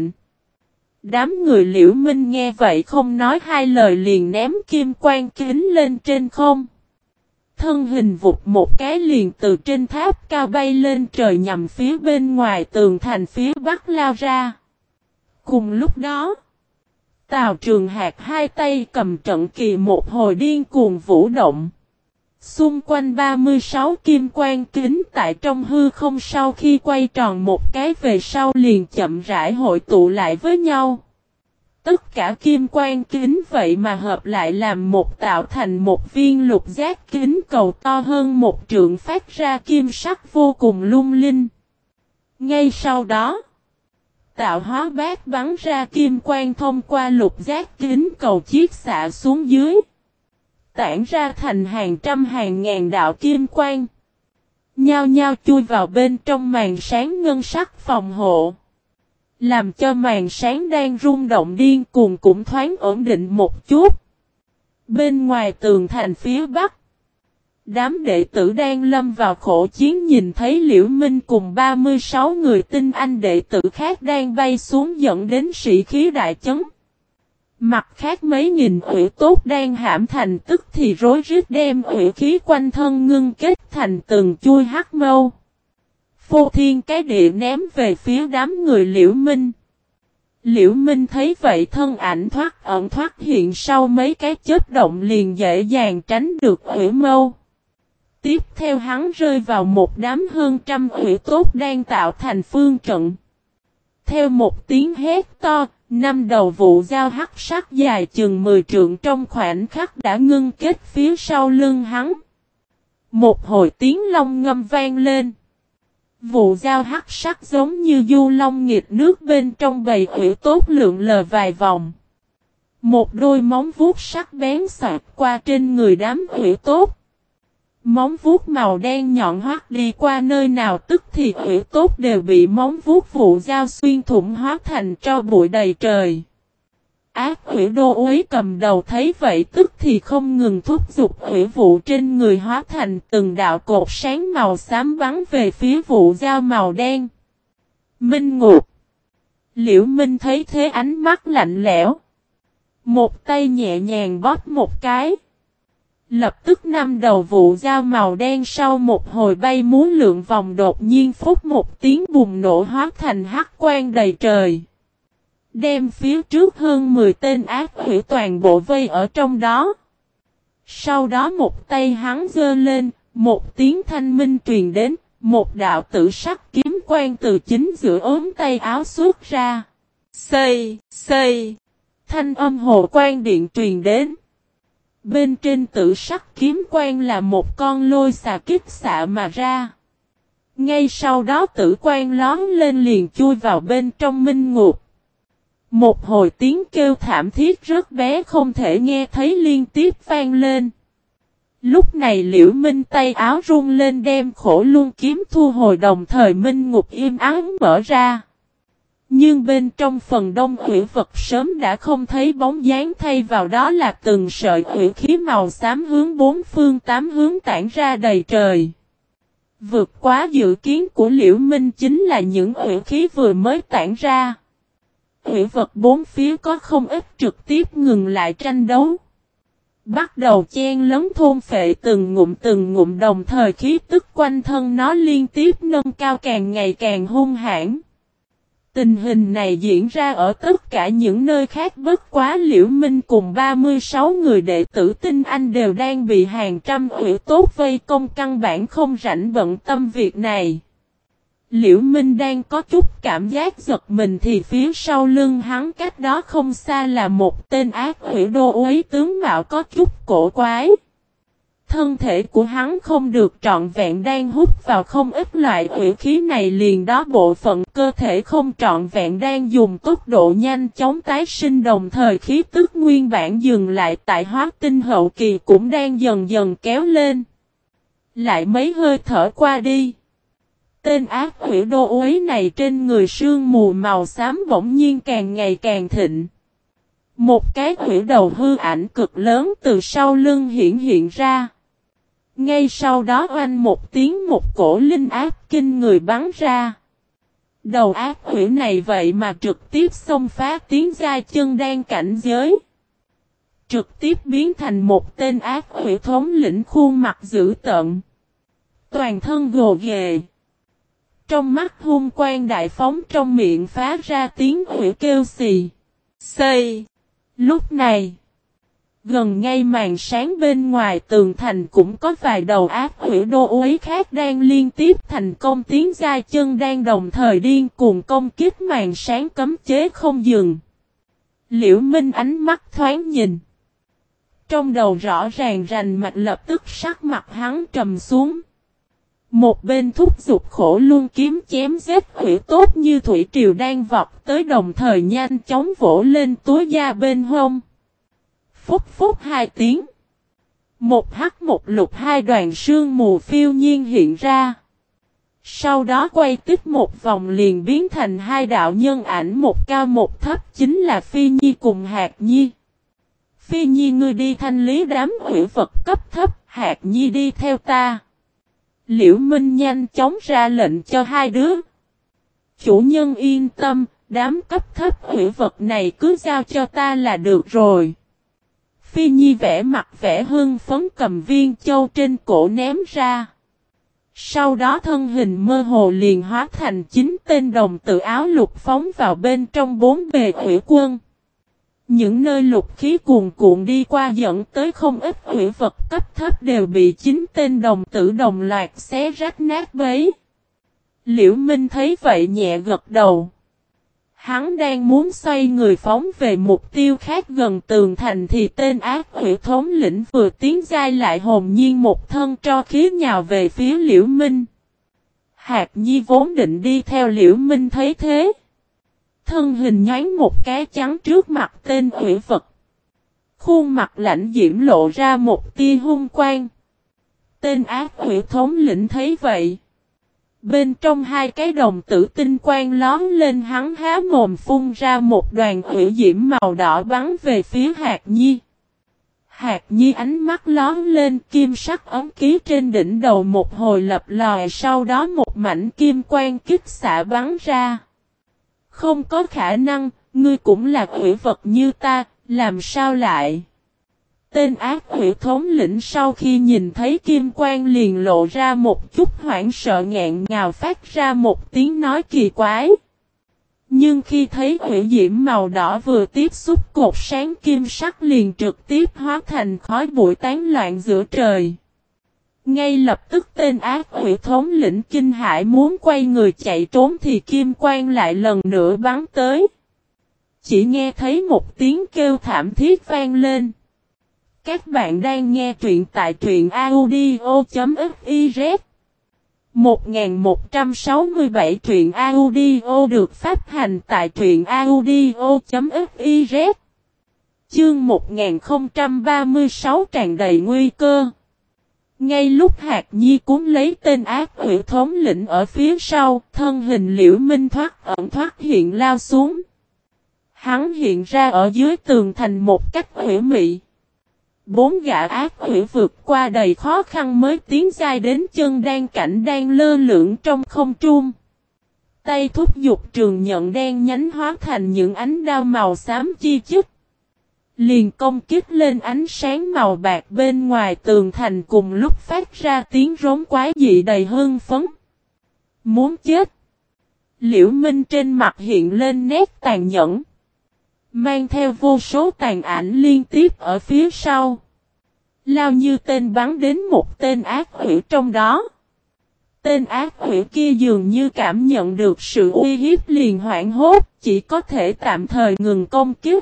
Đám người Liễu Minh nghe vậy không nói hai lời liền ném kim quan kính lên trên không. Thân hình vụt một cái liền từ trên tháp cao bay lên trời, nhằm phía bên ngoài tường thành phía bắc lao ra. Cùng lúc đó, Tào Trường Hạc hai tay cầm trận kỳ một hồi điên cuồng vũ động. Xung quanh 36 kim quan kính tại trong hư không sau khi quay tròn một cái về sau liền chậm rãi hội tụ lại với nhau. Tất cả kim quan kính vậy mà hợp lại làm một, tạo thành một viên lục giác kính cầu to hơn một trượng, phát ra kim sắc vô cùng lung linh. Ngay sau đó, Tạo Hóa Bát bắn ra kim quang thông qua lục giác kính cầu chiết xạ xuống dưới, tản ra thành hàng trăm hàng ngàn đạo kim quang. nhao nhao chui vào bên trong màn sáng ngân sắc phòng hộ. Làm cho màn sáng đang rung động điên cuồng cũng thoáng ổn định một chút. Bên ngoài tường thành phía bắc, đám đệ tử đang lâm vào khổ chiến nhìn thấy Liễu Minh cùng 36 người tinh anh đệ tử khác đang bay xuống dẫn đến sĩ khí đại chấn. Mặt khác mấy nghìn hủy tốt đang hãm thành tức thì rối rít đem hủy khí quanh thân ngưng kết thành từng chui hắc mâu. Phô thiên cái địa ném về phía đám người Liễu Minh. Liễu Minh thấy vậy thân ảnh thoát ẩn thoát hiện sau mấy cái chớp động liền dễ dàng tránh được hủy mâu. Tiếp theo hắn rơi vào một đám hơn trăm hủy tốt đang tạo thành phương trận. Theo một tiếng hét to, 5 đầu vụ dao hắc sắc dài chừng 10 trượng trong khoảnh khắc đã ngưng kết phía sau lưng hắn. Một hồi tiếng long ngâm vang lên. Vụ dao hắc sắc giống như du long nghịch nước bên trong bầy hủy tốt lượn lờ vài vòng. Một đôi móng vuốt sắc bén xoạt qua trên người đám hủy tốt. Móng vuốt màu đen nhọn hoắt đi qua nơi nào tức thì hủy tốt đều bị móng vuốt vụ dao xuyên thủng hóa thành tro bụi đầy trời. Ác hủy đô uế cầm đầu thấy vậy tức thì không ngừng thúc giục hủy vụ trên người hóa thành từng đạo cột sáng màu xám bắn về phía vụ dao màu đen. Minh Ngục. Liễu Minh thấy thế ánh mắt lạnh lẽo. Một tay nhẹ nhàng bóp một cái. Lập tức 5 đầu vụ dao màu đen sau một hồi bay múa lượn vòng đột nhiên phút một tiếng bùng nổ hóa thành hắc quang đầy trời. Đem phía trước hơn 10 tên ác hủy toàn bộ vây ở trong đó. Sau đó một tay hắn giơ lên, một tiếng thanh minh truyền đến, một đạo tử sắc kiếm quang từ chính giữa ốm tay áo xuất ra. Xây, xây, thanh âm hồ quang điện truyền đến. Bên trên tử sắc kiếm quang là một con lôi xà kích xạ mà ra. Ngay sau đó tử quang lón lên liền chui vào bên trong minh ngục. Một hồi tiếng kêu thảm thiết rất bé không thể nghe thấy liên tiếp vang lên. Lúc này Liễu Minh tay áo rung lên đem khổ luân kiếm thu hồi đồng thời minh ngục im ắng mở ra. Nhưng bên trong phần đông hủy vật sớm đã không thấy bóng dáng thay vào đó là từng sợi hủy khí màu xám hướng bốn phương tám hướng tản ra đầy trời. Vượt quá dự kiến của Liễu Minh chính là những hủy khí vừa mới tản ra. Hủy vật bốn phía có không ít trực tiếp ngừng lại tranh đấu. Bắt đầu chen lấn thôn phệ từng ngụm đồng thời khí tức quanh thân nó liên tiếp nâng cao càng ngày càng hung hãn. Tình hình này diễn ra ở tất cả những nơi khác bất quá Liễu Minh cùng 36 người đệ tử tinh anh đều đang bị hàng trăm hủy tốt vây công căn bản không rảnh bận tâm việc này. Liễu Minh đang có chút cảm giác giật mình thì phía sau lưng hắn cách đó không xa là một tên ác hủy đô uế tướng mạo có chút cổ quái. Thân thể của hắn không được trọn vẹn đang hút vào không ít loại hủy khí này liền đó bộ phận cơ thể không trọn vẹn đang dùng tốc độ nhanh chóng tái sinh đồng thời khí tức nguyên bản dừng lại tại hóa tinh hậu kỳ cũng đang dần dần kéo lên. Lại mấy hơi thở qua đi. Tên ác hủy đô uế này trên người sương mù màu xám bỗng nhiên càng ngày càng thịnh. Một cái hủy đầu hư ảnh cực lớn từ sau lưng hiện ra. Ngay sau đó oanh một tiếng một cổ linh ác kinh người bắn ra. Đầu ác hủy này vậy mà trực tiếp xông phá tiếng giai chân đan cảnh giới. Trực tiếp biến thành một tên ác hủy thống lĩnh khuôn mặt dữ tợn. Toàn thân gồ ghề. Trong mắt hung quang đại phóng trong miệng phá ra tiếng hủy kêu xì. Xây. Lúc này. Gần ngay màn sáng bên ngoài tường thành cũng có vài đầu ác hủy đô uế khác đang liên tiếp thành công tiến giai chân đang đồng thời điên cuồng công kích màn sáng cấm chế không dừng. Liễu Minh ánh mắt thoáng nhìn. Trong đầu rõ ràng rành mạch lập tức sắc mặt hắn trầm xuống. Một bên thúc giục khổ luân kiếm chém giết hủy tốt như thủy triều đang vọt tới đồng thời nhanh chóng vỗ lên túi da bên hông. Phúc phúc hai tiếng. Một hắc một lục hai đoàn sương mù phiêu nhiên hiện ra. Sau đó quay tiếp một vòng liền biến thành hai đạo nhân ảnh một cao một thấp chính là Phi Nhi cùng Hạc Nhi. Phi Nhi ngươi đi thanh lý đám hủy vật cấp thấp, Hạc Nhi đi theo ta. Liễu Minh nhanh chóng ra lệnh cho hai đứa. Chủ nhân yên tâm, đám cấp thấp hủy vật này cứ giao cho ta là được rồi. Phi Nhi vẽ mặt vẻ hưng phấn cầm viên châu trên cổ ném ra. Sau đó thân hình mơ hồ liền hóa thành 9 tên đồng tử áo lục phóng vào bên trong 4 bề hủy quân. Những nơi lục khí cuồn cuộn đi qua dẫn tới không ít hủy vật cấp thấp đều bị 9 tên đồng tử đồng loạt xé rách nát bấy. Liễu Minh thấy vậy nhẹ gật đầu. Hắn đang muốn xoay người phóng về mục tiêu khác gần tường thành thì tên ác hủy thống lĩnh vừa tiến giai lại hồn nhiên một thân tro khí nhào về phía Liễu Minh. Hạc Nhi vốn định đi theo Liễu Minh thấy thế. Thân hình nhoáng một cái chắn trước mặt tên hủy vật. Khuôn mặt lạnh diễm lộ ra một tia hung quang. Tên ác hủy thống lĩnh thấy vậy. Bên trong hai cái đồng tử tinh quang lóm lên hắn há mồm phun ra một đoàn hủy diễm màu đỏ bắn về phía Hạc Nhi. Hạc Nhi ánh mắt lóm lên kim sắc ấm ký trên đỉnh đầu một hồi lập lòe sau đó một mảnh kim quang kích xạ bắn ra. Không có khả năng, ngươi cũng là hủy vật như ta, làm sao lại? Tên ác hủy thống lĩnh sau khi nhìn thấy kim quang liền lộ ra một chút hoảng sợ nghẹn ngào phát ra một tiếng nói kỳ quái. Nhưng khi thấy hủy diễm màu đỏ vừa tiếp xúc cột sáng kim sắc liền trực tiếp hóa thành khói bụi tán loạn giữa trời. Ngay lập tức tên ác hủy thống lĩnh kinh hãi muốn quay người chạy trốn thì kim quang lại lần nữa bắn tới. Chỉ nghe thấy một tiếng kêu thảm thiết vang lên. Các bạn đang nghe truyện tại truyện audio.fiz 1167 truyện audio được phát hành tại truyện audio.fiz Chương 1036 tràn đầy nguy cơ. Ngay lúc Hạc Nhi cuốn lấy tên ác hủy thống lĩnh ở phía sau, thân hình Liễu Minh thoát ẩn thoát hiện lao xuống. Hắn hiện ra ở dưới tường thành một cách hủy mị. 4 gã ác hủy vượt qua đầy khó khăn mới tiến giai đến chân đan cảnh đang lơ lửng trong không trung. Tay thúc giục trường nhận đen nhánh hóa thành những ánh đao màu xám chi chít. Liền công kích lên ánh sáng màu bạc bên ngoài tường thành cùng lúc phát ra tiếng rống quái dị đầy hưng phấn. Muốn chết. Liễu Minh trên mặt hiện lên nét tàn nhẫn. Mang theo vô số tàn ảnh liên tiếp ở phía sau. Lao như tên bắn đến một tên ác hủy trong đó. Tên ác hủy kia dường như cảm nhận được sự uy hiếp liền hoảng hốt, chỉ có thể tạm thời ngừng công kích.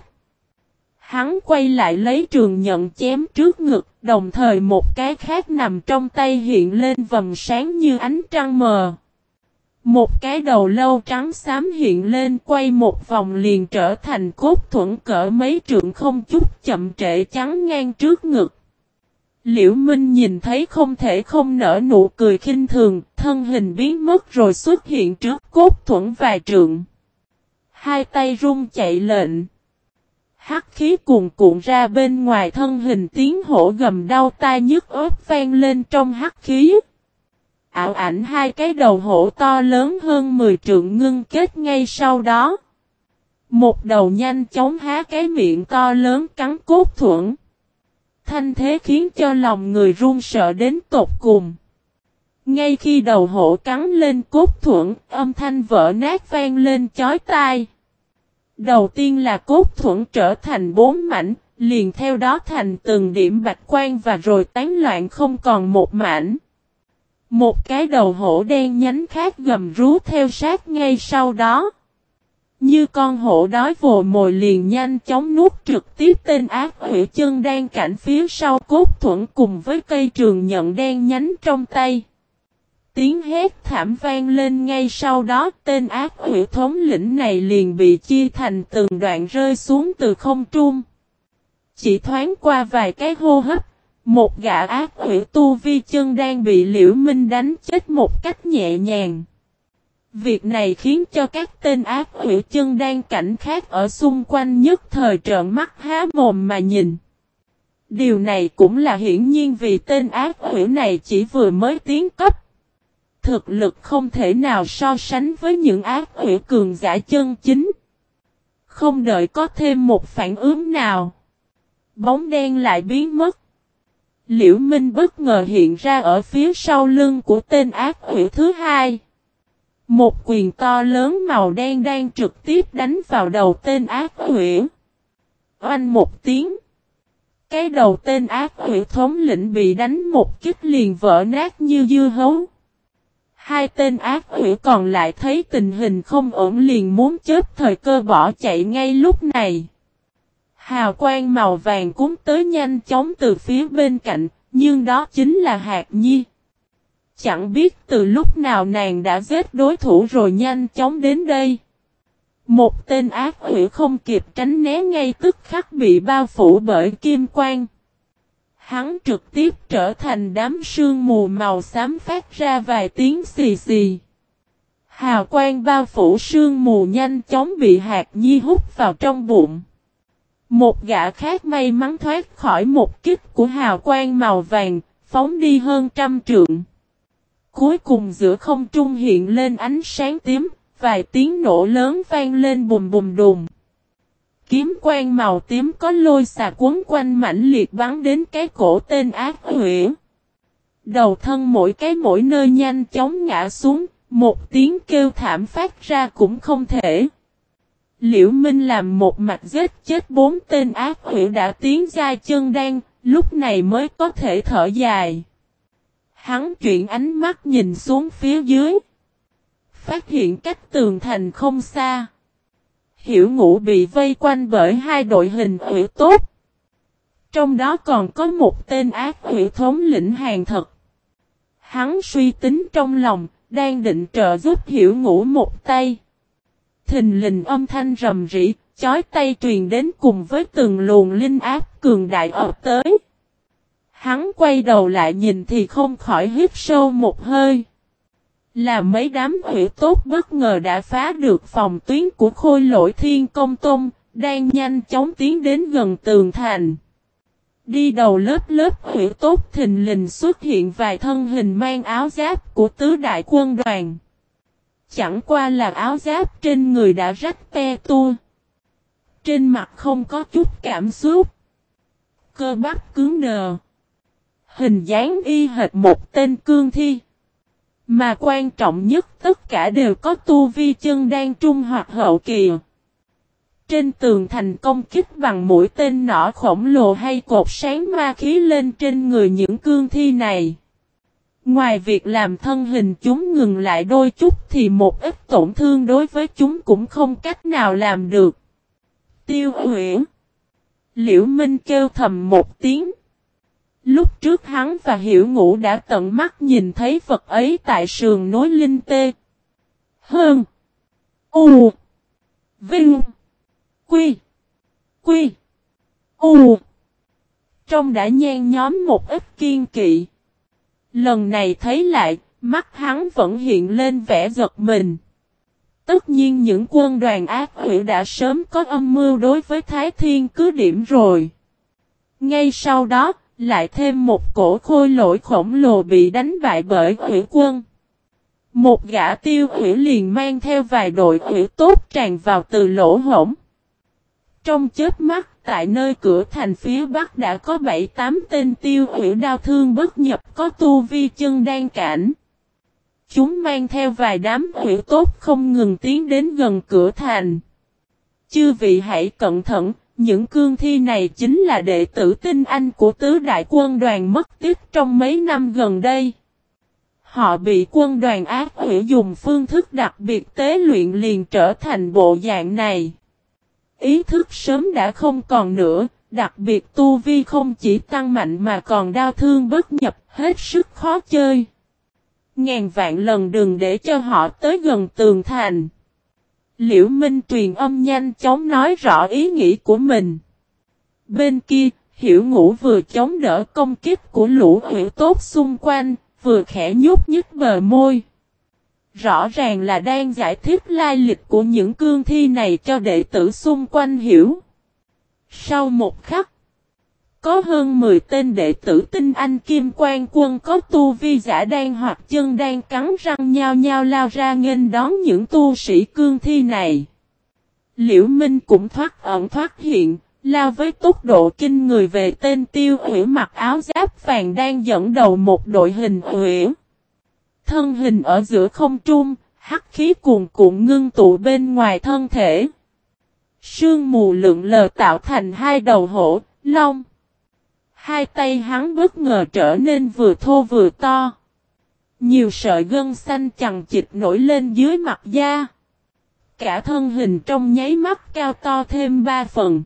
Hắn quay lại lấy trường nhận chém trước ngực, đồng thời một cái khác nằm trong tay hiện lên vầng sáng như ánh trăng mờ. Một cái đầu lâu trắng xám hiện lên quay một vòng liền trở thành cốt thuẫn cỡ mấy trượng không chút chậm trễ chắn ngang trước ngực. Liễu Minh nhìn thấy không thể không nở nụ cười khinh thường, thân hình biến mất rồi xuất hiện trước cốt thuẫn vài trượng. Hai tay run chạy lệnh. Hắc khí cuồn cuộn ra bên ngoài thân hình tiếng hổ gầm đau tai nhức óc vang lên trong hắc khí. Ảo ảnh hai cái đầu hổ to lớn hơn 10 trượng ngưng kết ngay sau đó. Một đầu nhanh chóng há cái miệng to lớn cắn cốt thuẫn. Thanh thế khiến cho lòng người run sợ đến tột cùng. Ngay khi đầu hổ cắn lên cốt thuẫn, âm thanh vỡ nát vang lên chói tai. Đầu tiên là cốt thuẫn trở thành 4 mảnh, liền theo đó thành từng điểm bạch quang và rồi tán loạn không còn một mảnh. Một cái đầu hổ đen nhánh khác gầm rú theo sát ngay sau đó. Như con hổ đói vồ mồi liền nhanh chóng nuốt trực tiếp tên ác hủy chân đan cảnh phía sau cốt thuẫn cùng với cây trường nhận đen nhánh trong tay. Tiếng hét thảm vang lên ngay sau đó tên ác hủy thống lĩnh này liền bị chia thành từng đoạn rơi xuống từ không trung. Chỉ thoáng qua vài cái hô hấp, Một gã ác quỷ tu vi chân đang bị Liễu Minh đánh chết một cách nhẹ nhàng. Việc này khiến cho các tên ác quỷ chân đang cảnh khác ở xung quanh nhất thời trợn mắt há mồm mà nhìn. Điều này cũng là hiển nhiên vì tên ác quỷ này chỉ vừa mới tiến cấp. Thực lực không thể nào so sánh với những ác quỷ cường giả chân chính. Không đợi có thêm một phản ứng nào, bóng đen lại biến mất. Liễu Minh bất ngờ hiện ra ở phía sau lưng của tên ác quỷ thứ hai. Một quyền to lớn màu đen đang trực tiếp đánh vào đầu tên ác quỷ. Oanh một tiếng. Cái đầu tên ác quỷ thống lĩnh bị đánh một kích liền vỡ nát như dưa hấu. Hai tên ác quỷ còn lại thấy tình hình không ổn liền muốn chớp thời cơ bỏ chạy ngay lúc này. Hào quang màu vàng cuốn tới nhanh chóng từ phía bên cạnh, nhưng đó chính là Hạc Nhi. Chẳng biết từ lúc nào nàng đã giết đối thủ rồi nhanh chóng đến đây. Một tên ác quỷ không kịp tránh né ngay tức khắc bị bao phủ bởi kim quang. Hắn trực tiếp trở thành đám sương mù màu xám phát ra vài tiếng xì xì. Hào quang bao phủ sương mù nhanh chóng bị Hạc Nhi hút vào trong bụng. Một gã khác may mắn thoát khỏi một kích của hào quang màu vàng, phóng đi hơn 100 trượng. Cuối cùng giữa không trung hiện lên ánh sáng tím, vài tiếng nổ lớn vang lên bùm bùm đùng. Kiếm quang màu tím có lôi xà quấn quanh mãnh liệt bắn đến cái cổ tên ác quỷ. Đầu thân mỗi nơi nhanh chóng ngã xuống, một tiếng kêu thảm phát ra cũng không thể. Liễu Minh làm một mạch giết chết 4 tên ác quỷ đã tiến giai chân đan, lúc này mới có thể thở dài. Hắn chuyển ánh mắt nhìn xuống phía dưới. Phát hiện cách tường thành không xa. Hiểu Ngũ bị vây quanh bởi hai đội hình quỷ tốt. Trong đó còn có một tên ác quỷ thống lĩnh hàng thật. Hắn suy tính trong lòng, đang định trợ giúp Hiểu Ngũ một tay. Thình lình âm thanh rầm rĩ, chói tai truyền đến cùng với từng luồng linh áp cường đại ập tới. Hắn quay đầu lại nhìn thì không khỏi hít sâu một hơi. Là mấy đám quỷ tốt bất ngờ đã phá được phòng tuyến của Khôi Lỗi Thiên Công Tôn, đang nhanh chóng tiến đến gần tường thành. Đi đầu lớp quỷ tốt thình lình xuất hiện vài thân hình mang áo giáp của tứ đại quân đoàn. Chẳng qua là áo giáp trên người đã rách te tua. Trên mặt không có chút cảm xúc. Cơ bắp cứng đờ. Hình dáng y hệt một tên cương thi. Mà quan trọng nhất tất cả đều có tu vi chân đan trung hoặc hậu kỳ. Trên tường thành công kích bằng mũi tên nỏ khổng lồ hay cột sáng ma khí lên trên người những cương thi này. Ngoài việc làm thân hình chúng ngừng lại đôi chút thì một ít tổn thương đối với chúng cũng không cách nào làm được. Tiêu Uyển. Liễu Minh kêu thầm một tiếng. Lúc trước hắn và Hiểu Ngũ đã tận mắt nhìn thấy vật ấy tại sườn núi Linh Tê. Hơn. U. Vinh. Quy. Quy. U. Trong đã nhen nhóm một ít kiên kỵ. Lần này thấy lại, mắt hắn vẫn hiện lên vẻ giật mình. Tất nhiên những quân đoàn ác quỷ đã sớm có âm mưu đối với Thái Thiên cứ điểm rồi. Ngay sau đó, lại thêm một cổ khôi lỗi khổng lồ bị đánh bại bởi quỷ quân. Một gã tiêu quỷ liền mang theo vài đội quỷ tốt tràn vào từ lỗ hổng. Trong chớp mắt, tại nơi cửa thành phía bắc đã có 7-8 tên tiêu quỷ đao thương bất nhập có tu vi chân đan cảnh. Chúng mang theo vài đám quỷ tốt không ngừng tiến đến gần cửa thành. Chư vị hãy cẩn thận, những cương thi này chính là đệ tử tinh anh của tứ đại quân đoàn mất tích trong mấy năm gần đây. Họ bị quân đoàn ác quỷ dùng phương thức đặc biệt tế luyện liền trở thành bộ dạng này. Ý thức sớm đã không còn nữa, đặc biệt tu vi không chỉ tăng mạnh mà còn đau thương bất nhập, hết sức khó chơi. Ngàn vạn lần đừng để cho họ tới gần tường thành. Liễu Minh truyền âm nhanh chóng nói rõ ý nghĩ của mình. Bên kia, Hiểu Ngũ vừa chống đỡ công kích của lũ hủy tốt xung quanh, vừa khẽ nhúc nhích bờ môi. Rõ ràng là đang giải thích lai lịch của những cương thi này cho đệ tử xung quanh hiểu. Sau một khắc, có hơn 10 tên đệ tử tinh anh Kim Quan Quân có tu vi giả đan hoặc chân đan cắn răng nhao nhao lao ra nghênh đón những tu sĩ cương thi này. Liễu Minh cũng thoát ẩn thoát hiện, lao với tốc độ kinh người về tên Tiêu Uyển mặc áo giáp vàng đang dẫn đầu một đội hình uyển. Thân hình ở giữa không trung, hắc khí cuồn cuộn ngưng tụ bên ngoài thân thể. Sương mù lượn lờ tạo thành hai đầu hổ, long. Hai tay hắn bất ngờ trở nên vừa thô vừa to. Nhiều sợi gân xanh chằng chịt nổi lên dưới mặt da. Cả thân hình trong nháy mắt cao to thêm 3 phần.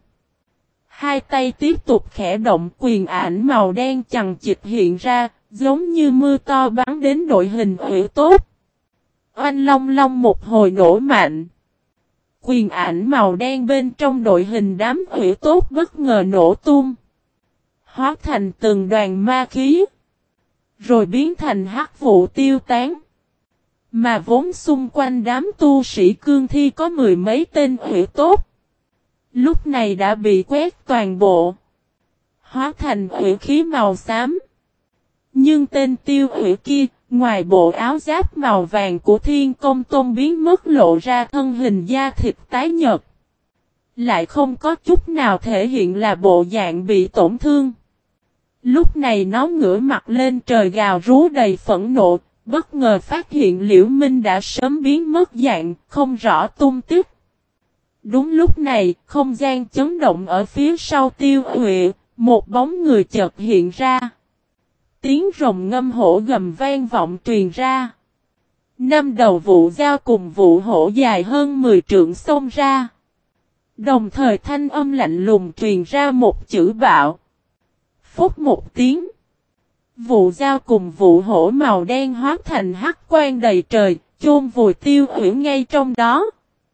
Hai tay tiếp tục khẽ động, quyền ảnh màu đen chằng chịt hiện ra, giống như mưa to bắn đến đội hình hủy tốt. Oanh long long một hồi nổ mạnh. Quyền ảnh màu đen bên trong đội hình đám hủy tốt bất ngờ nổ tung. Hóa thành từng đoàn ma khí. Rồi biến thành hắc vụ tiêu tán. Mà vốn xung quanh đám tu sĩ cương thi có 10 mấy tên hủy tốt. Lúc này đã bị quét toàn bộ. Hóa thành hủy khí màu xám. Nhưng tên Tiêu Uyển kia, ngoài bộ áo giáp màu vàng của Thiên Công Tôn biến mất lộ ra thân hình da thịt tái nhợt. Lại không có chút nào thể hiện là bộ dạng bị tổn thương. Lúc này nó ngửa mặt lên trời gào rú đầy phẫn nộ, bất ngờ phát hiện Liễu Minh đã sớm biến mất dạng, không rõ tung tích. Đúng lúc này, không gian chấn động ở phía sau Tiêu Uyển, một bóng người chợt hiện ra. Tiếng rồng ngâm hổ gầm vang vọng truyền ra. 5 đầu vụ dao cùng vụ hổ dài hơn 10 trượng xông ra. Đồng thời thanh âm lạnh lùng truyền ra một chữ bạo. Phúc một tiếng. Vụ dao cùng vụ hổ màu đen hóa thành hắc quang đầy trời, chôn vùi Tiêu Uyển ngay trong đó.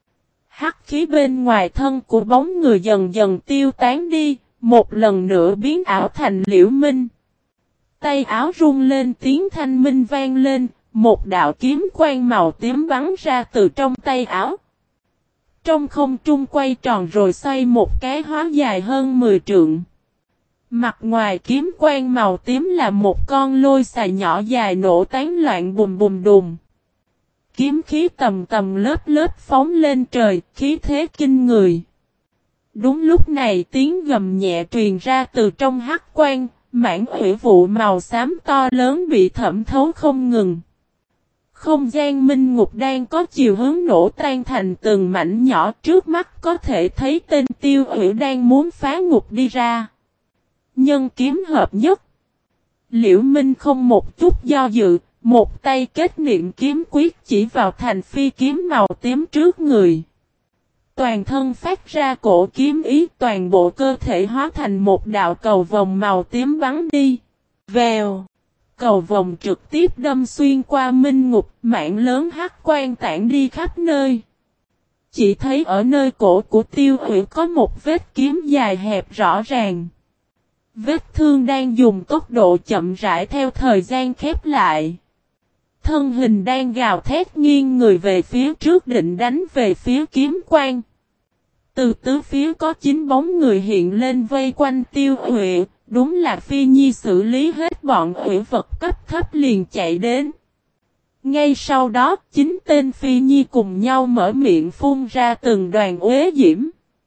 Hắc khí bên ngoài thân của bóng người dần dần tiêu tán đi, một lần nữa biến ảo thành Liễu Minh. Tay áo rung lên tiếng thanh minh vang lên, một đạo kiếm quang màu tím bắn ra từ trong tay áo. Trong không trung quay tròn rồi xoay một cái hóa dài hơn 10 trượng. Mặt ngoài kiếm quang màu tím là một con lôi xà nhỏ dài nổ tán loạn bùm bùm đùng. Kiếm khí tầm tầm lớp lớp phóng lên trời, khí thế kinh người. Đúng lúc này tiếng gầm nhẹ truyền ra từ trong hắc quang. Mảng hủy vụ màu xám to lớn bị thẩm thấu không ngừng. Không gian minh ngục đang có chiều hướng nổ tan thành từng mảnh nhỏ, trước mắt có thể thấy tên Tiêu Uyển đang muốn phá ngục đi ra. Nhân kiếm hợp nhất. Liễu Minh không một chút do dự, một tay kết niệm kiếm quyết chỉ vào thành phi kiếm màu tím trước người. Toàn thân phát ra cổ kiếm ý, toàn bộ cơ thể hóa thành một đạo cầu vồng màu tím bắn đi. Vèo. Cầu vồng trực tiếp đâm xuyên qua minh ngục, mảng lớn hắc quang tản đi khắp nơi. Chỉ thấy ở nơi cổ của Tiêu Uyển có một vết kiếm dài hẹp rõ ràng. Vết thương đang dùng tốc độ chậm rãi theo thời gian khép lại. Thân hình đang gào thét nghiêng người về phía trước định đánh về phía kiếm quang. Từ tứ phía có 9 bóng người hiện lên vây quanh Tiêu Uyển, đúng là Phi Nhi xử lý hết bọn uyển vật cấp thấp liền chạy đến. Ngay sau đó, 9 tên Phi Nhi cùng nhau mở miệng phun ra từng đoàn uế diễm.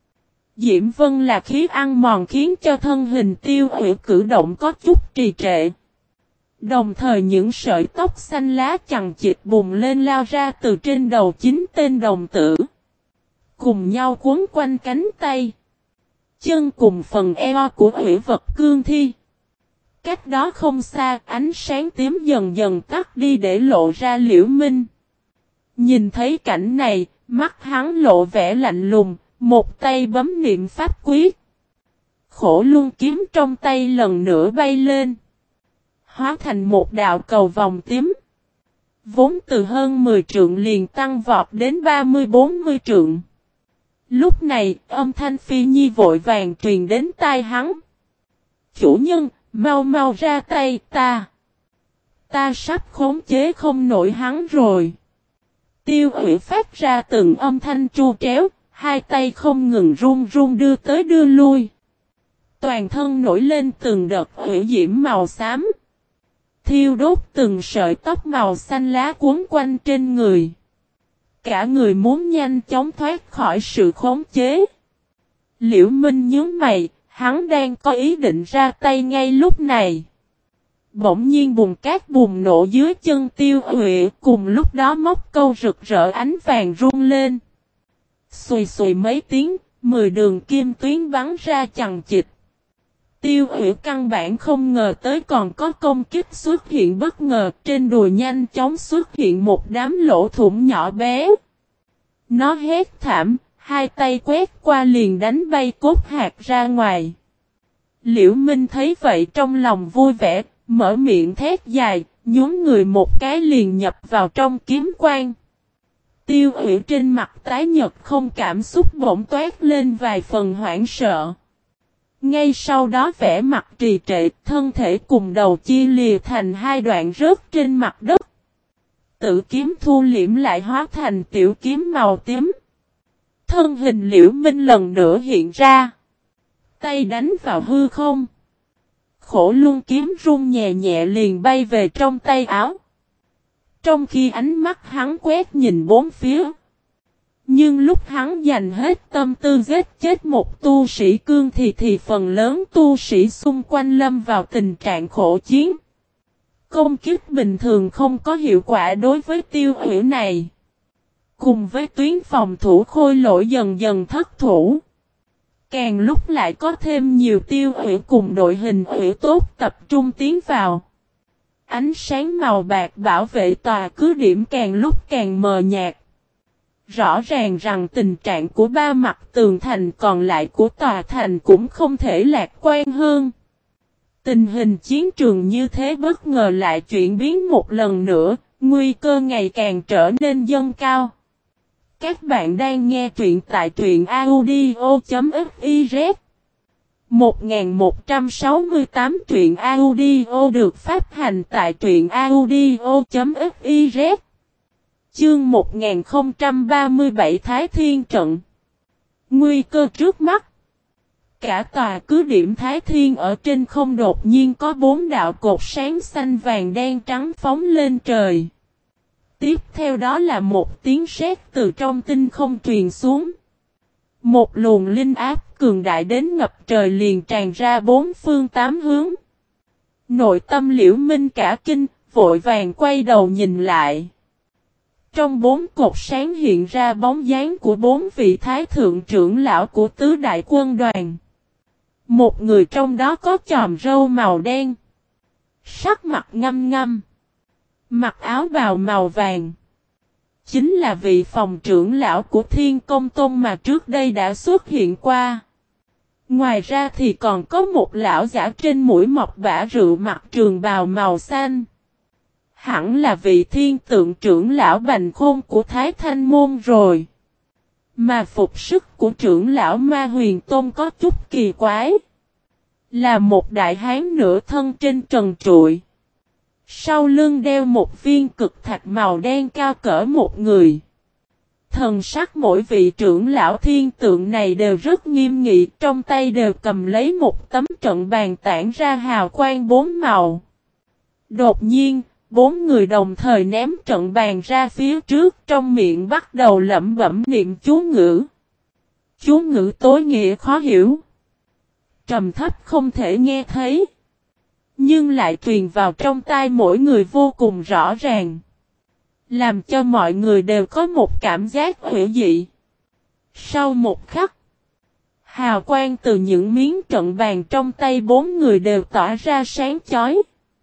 Diễm vân là khí ăn mòn khiến cho thân hình Tiêu Uyển cử động có chút trì trệ. Đồng thời những sợi tóc xanh lá chằng chịt bùng lên lao ra từ trên đầu 9 tên đồng tử. Cùng nhau cuốn quanh cánh tay, chân cùng phần eo của uyển vật cương thi. Cách đó không xa, ánh sáng tím dần dần tắt đi để lộ ra Liễu Minh. Nhìn thấy cảnh này, mắt hắn lộ vẻ lạnh lùng, một tay bấm niệm pháp quyết. Khổ luân kiếm trong tay lần nữa bay lên, hóa thành một đạo cầu vòng tím. Vốn từ hơn 10 trượng liền tăng vọt đến 30-40 trượng. Lúc này, âm thanh Phi Nhi vội vàng truyền đến tai hắn. chủ nhân, mau mau ra tay ta sắp khống chế không nổi hắn rồi. Tiêu Hủy phát ra từng âm thanh tru tréo, hai tay không ngừng run run đưa tới đưa lui. Toàn thân nổi lên từng đợt hủy diễm màu xám. Thiêu đốt từng sợi tóc màu xanh lá cuốn quanh trên người. Cả người muốn nhanh chóng thoát khỏi sự khống chế. Liễu Minh nhướng mày, hắn đang có ý định ra tay ngay lúc này. Bỗng nhiên bùn cát bùng nổ dưới chân Tiêu Huệ, cùng lúc đó móc câu rực rỡ ánh vàng rung lên. Xùi xùi mấy tiếng, 10 đường kim tuyến bắn ra chằng chịt. Tiêu Huệ căn bản không ngờ tới còn có công kích xuất hiện bất ngờ, trên đùi nhanh chóng xuất hiện một đám lỗ thủng nhỏ bé. Nó hét thảm, hai tay quét qua liền đánh bay cốt hạt ra ngoài. Liễu Minh thấy vậy trong lòng vui vẻ, mở miệng thét dài, nhún người một cái liền nhập vào trong kiếm quang. Tiêu Hủy trên mặt tái nhợt không cảm xúc bỗng toát lên vài phần hoảng sợ. Ngay sau đó vẻ mặt trì trệ, thân thể cùng đầu chia lìa thành hai đoạn rớt trên mặt đất. Tự kiếm thu liễm lại hóa thành tiểu kiếm màu tím. Thân hình Liễu Minh lần nữa hiện ra. Tay đánh vào hư không. Khổ luân kiếm rung nhẹ nhẹ liền bay về trong tay áo. Trong khi ánh mắt hắn quét nhìn bốn phía. Nhưng lúc hắn dành hết tâm tư giết chết một tu sĩ cương thì phần lớn tu sĩ xung quanh lâm vào tình trạng khổ chiến. Công kích bình thường không có hiệu quả đối với Tiêu Hủy này. Cùng với tuyến phòng thủ khôi lỗi dần dần thất thủ. Càng lúc lại có thêm nhiều Tiêu Hủy cùng đội hình hủy tốt tập trung tiến vào. Ánh sáng màu bạc bảo vệ tòa cứ điểm càng lúc càng mờ nhạt. Rõ ràng rằng tình trạng của ba mặt tường thành còn lại của tòa thành cũng không thể lạc quan hơn. Tình hình chiến trường như thế bất ngờ lại chuyển biến một lần nữa, nguy cơ ngày càng trở nên dâng cao. Các bạn đang nghe truyện tại truyện audio.fiz 1168 truyện audio được phát hành tại truyện audio.fiz. Chương 1037 Thái Thiên Trận. Nguy cơ trước mắt. Cả tòa cứ điểm Thái Thiên ở trên không đột nhiên có 4 đạo cột sáng xanh vàng đen trắng phóng lên trời. Tiếp theo đó là một tiếng sét từ trong tinh không truyền xuống. Một luồng linh áp cường đại đến ngập trời liền tràn ra bốn phương tám hướng. Nội tâm Liễu Minh cả kinh, vội vàng quay đầu nhìn lại. Trong bốn cột sáng hiện ra bóng dáng của bốn vị thái thượng trưởng lão của tứ đại quân đoàn. Một người trong đó có chòm râu màu đen. Sắc mặt ngăm ngăm. Mặc áo bào màu vàng. Chính là vị phòng trưởng lão của Thiên Công Tôn mà trước đây đã xuất hiện qua. Ngoài ra thì còn có một lão giả trên mũi mọc bã rượu mặc trường bào màu xanh. Hẳn là vị thiên tượng trưởng lão Bành Khôn của Thái Thanh Môn rồi. Mà phục sức của trưởng lão Ma Huyền Tôn có chút kỳ quái. Là một đại hán nửa thân trên trần trụi. Sau lưng đeo một viên cực thạch màu đen cao cỡ một người. Thần sắc mỗi vị trưởng lão thiên tượng này đều rất nghiêm nghị, trong tay đều cầm lấy một tấm trận bàn tản ra hào quang bốn màu. Đột nhiên, bốn người đồng thời ném trận bàn ra phía trước, trong miệng bắt đầu lẩm bẩm niệm chú ngữ. Chú ngữ tối nghĩa khó hiểu. Trầm thấp không thể nghe thấy. Nhưng lại truyền vào trong tai mỗi người vô cùng rõ ràng. Làm cho mọi người đều có một cảm giác hữu dị. Sau một khắc, hào quang từ những miếng trận bàn trong tay bốn người đều tỏa ra sáng chói.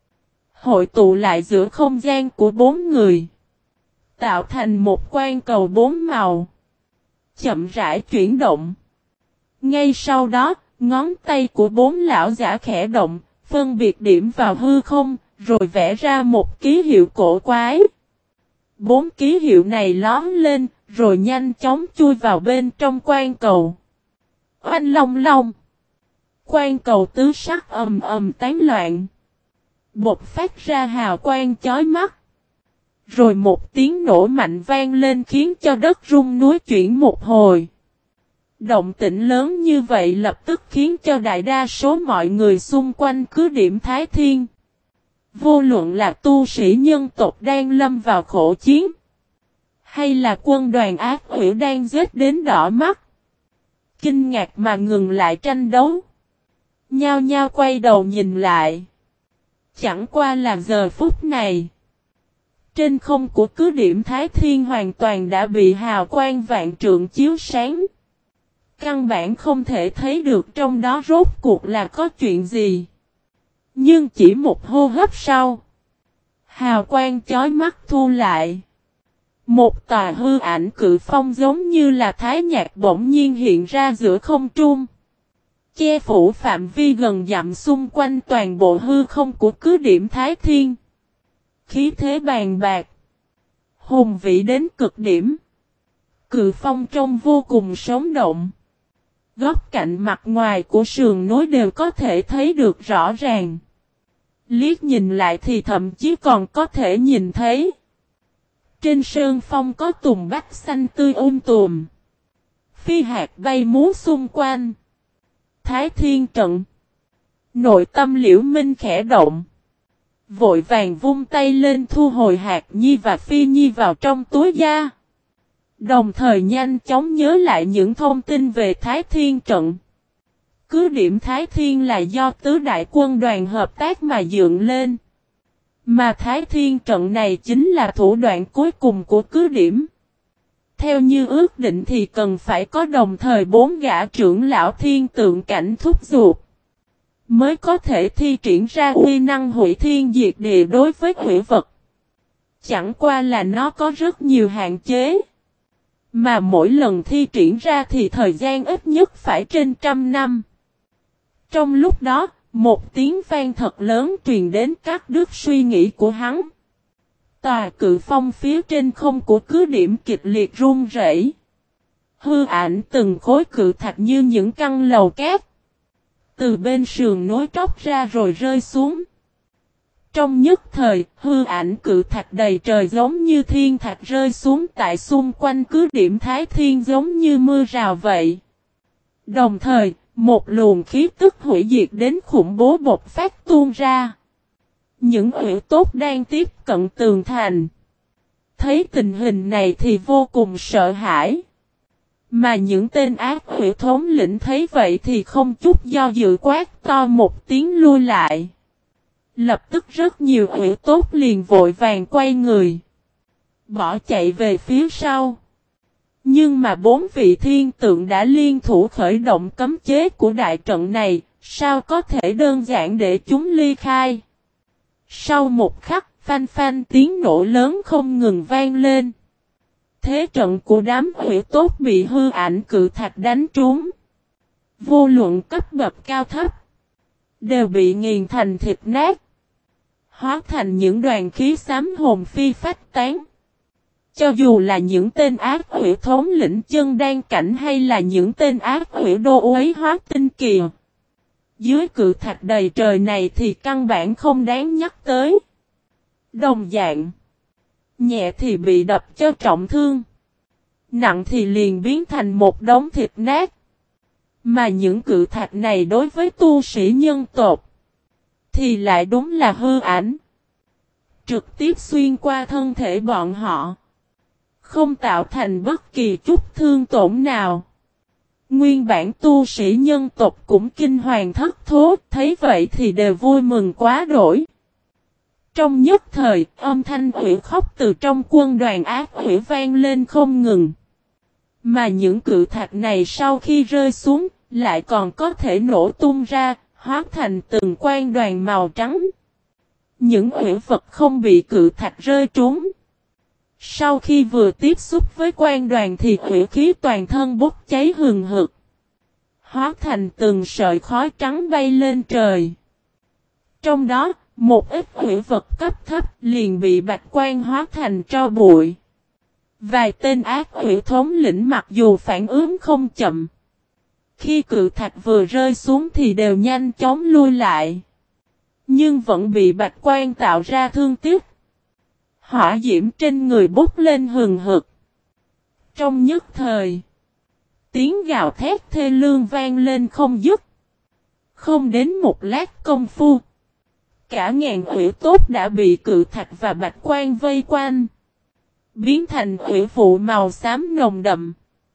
Hội tụ lại giữa không gian của bốn người. Tạo thành một quang cầu bốn màu. Chậm rãi chuyển động. Ngay sau đó, ngón tay của bốn lão giả khẽ động, phân biệt điểm vào hư không, rồi vẽ ra một ký hiệu cổ quái. Bốn ký hiệu này lóm lên, rồi nhanh chóng chui vào bên trong quang cầu. Oanh long long. Quan cầu tứ sắc ầm ầm tán loạn. Bột phát ra hào quang chói mắt. Rồi một tiếng nổ mạnh vang lên khiến cho đất rung núi chuyển một hồi. Động tĩnh lớn như vậy lập tức khiến cho đại đa số mọi người xung quanh cứ điểm Thái Thiên. Vô luận là tu sĩ nhân tộc đang lâm vào khổ chiến, hay là quân đoàn ác quỷ đang giết đến đỏ mắt, kinh ngạc mà ngừng lại tranh đấu. Nhao nhao quay đầu nhìn lại. Chẳng qua là giờ phút này, trên không của cứ điểm Thái Thiên hoàn toàn đã bị hào quang vạn trượng chiếu sáng. Căn bản không thể thấy được trong đó rốt cuộc là có chuyện gì. Nhưng chỉ một hô hấp sau, hào quang chói mắt thu lại. Một tòa hư ảnh cự phong giống như là thái nhạc bỗng nhiên hiện ra giữa không trung, che phủ phạm vi gần dặm xung quanh toàn bộ hư không của cứ điểm Thái Thiên. Khí thế bàn bạc, hùng vĩ đến cực điểm. Cự phong trông vô cùng sống động. Góc cạnh mặt ngoài của sườn núi đều có thể thấy được rõ ràng. Liếc nhìn lại thì thậm chí còn có thể nhìn thấy. Trên sơn phong có tùng bách xanh tươi tùm. Phi hạt bay múa xung quanh. Thái Thiên trận. Nội tâm Liễu Minh khẽ động. Vội vàng vung tay lên thu hồi hạt nhi và phi nhi vào trong túi da. Đồng thời nhanh chóng nhớ lại những thông tin về Thái Thiên trận. Cứ điểm Thái Thiên là do tứ đại quân đoàn hợp tác mà dựng lên. Mà Thái Thiên trận này chính là thủ đoạn cuối cùng của cứ điểm. Theo như ước định thì cần phải có đồng thời 4 gã trưởng lão thiên tượng cảnh thúc giục, mới có thể thi triển ra uy năng hủy thiên diệt địa đối với quỷ vật. Chẳng qua là nó có rất nhiều hạn chế. Mà mỗi lần thi triển ra thì thời gian ít nhất phải trên 100 năm. Trong lúc đó, một tiếng vang thật lớn truyền đến các đứt suy nghĩ của hắn. Tòa cự phong phía trên không của cứ điểm kịch liệt run rẩy. Hư ảnh từng khối cự thạch như những căn lầu cát. Từ bên sườn nối tróc ra rồi rơi xuống. Trong nhất thời, hư ảnh cự thạch đầy trời giống như thiên thạch rơi xuống tại xung quanh cứ điểm Thái Thiên giống như mưa rào vậy. Đồng thời, một luồng khí tức hủy diệt đến khủng bố bộc phát tuôn ra. Những ủy tốt đang tiếp cận tường thành. Thấy tình hình này thì vô cùng sợ hãi. Mà những tên ác ủy thống lĩnh thấy vậy thì không chút do dự quát to một tiếng lui lại. Lập tức rất nhiều ủy tốt liền vội vàng quay người, bỏ chạy về phía sau. Nhưng mà 4 vị thiên tượng đã liên thủ khởi động cấm chế của đại trận này, sao có thể đơn giản để chúng ly khai. Sau một khắc, phanh phanh tiếng nổ lớn không ngừng vang lên. Thế trận của đám ủy tốt bị hư ảnh cự thạch đánh trúng. Vô luận cấp bậc cao thấp, đều bị nghiền thành thịt nát, hóa thành những đoàn khí xám hồn phi phách tán. Cho dù là những tên ác quỷ thống lĩnh chân đan cảnh hay là những tên ác quỷ đô uế hóa tinh kỳ, dưới cự thạch đầy trời này thì căn bản không đáng nhắc tới. Đồng dạng, nhẹ thì bị đập cho trọng thương, nặng thì liền biến thành một đống thịt nát. Mà những cự thạch này đối với tu sĩ nhân tộc thì lại đúng là hư ảnh, trực tiếp xuyên qua thân thể bọn họ, không tạo thành bất kỳ chút thương tổn nào. Nguyên bản tu sĩ nhân tộc cũng kinh hoàng thất thố, thấy vậy thì đều vui mừng quá đổi. Trong nhất thời, âm thanh ủy khóc từ trong quân đoàn ác ủy vang lên không ngừng. Mà những cự thạch này sau khi rơi xuống, lại còn có thể nổ tung ra, hóa thành từng quan đoàn màu trắng. Những ủy vật không bị cự thạch rơi trúng, sau khi vừa tiếp xúc với quan đoàn thì ủy khí toàn thân bốc cháy hừng hực, hóa thành từng sợi khói trắng bay lên trời. Trong đó, một ít ủy vật cấp thấp liền bị bạch quan hóa thành tro bụi. Vài tên ác ủy thống lĩnh mặc dù phản ứng không chậm, Khi cự thạch vừa rơi xuống thì đều nhanh chóng lui lại. Nhưng vẫn bị Bạch Quan tạo ra thương tiếc. Hỏa diễm trên người bốc lên hừng hực. Trong nhất thời, tiếng gào thét thê lương vang lên không dứt. Không đến một lát công phu, cả ngàn hủy tốt đã bị cự thạch và Bạch Quan vây quanh, biến thành hủy vụ màu xám nồng đậm.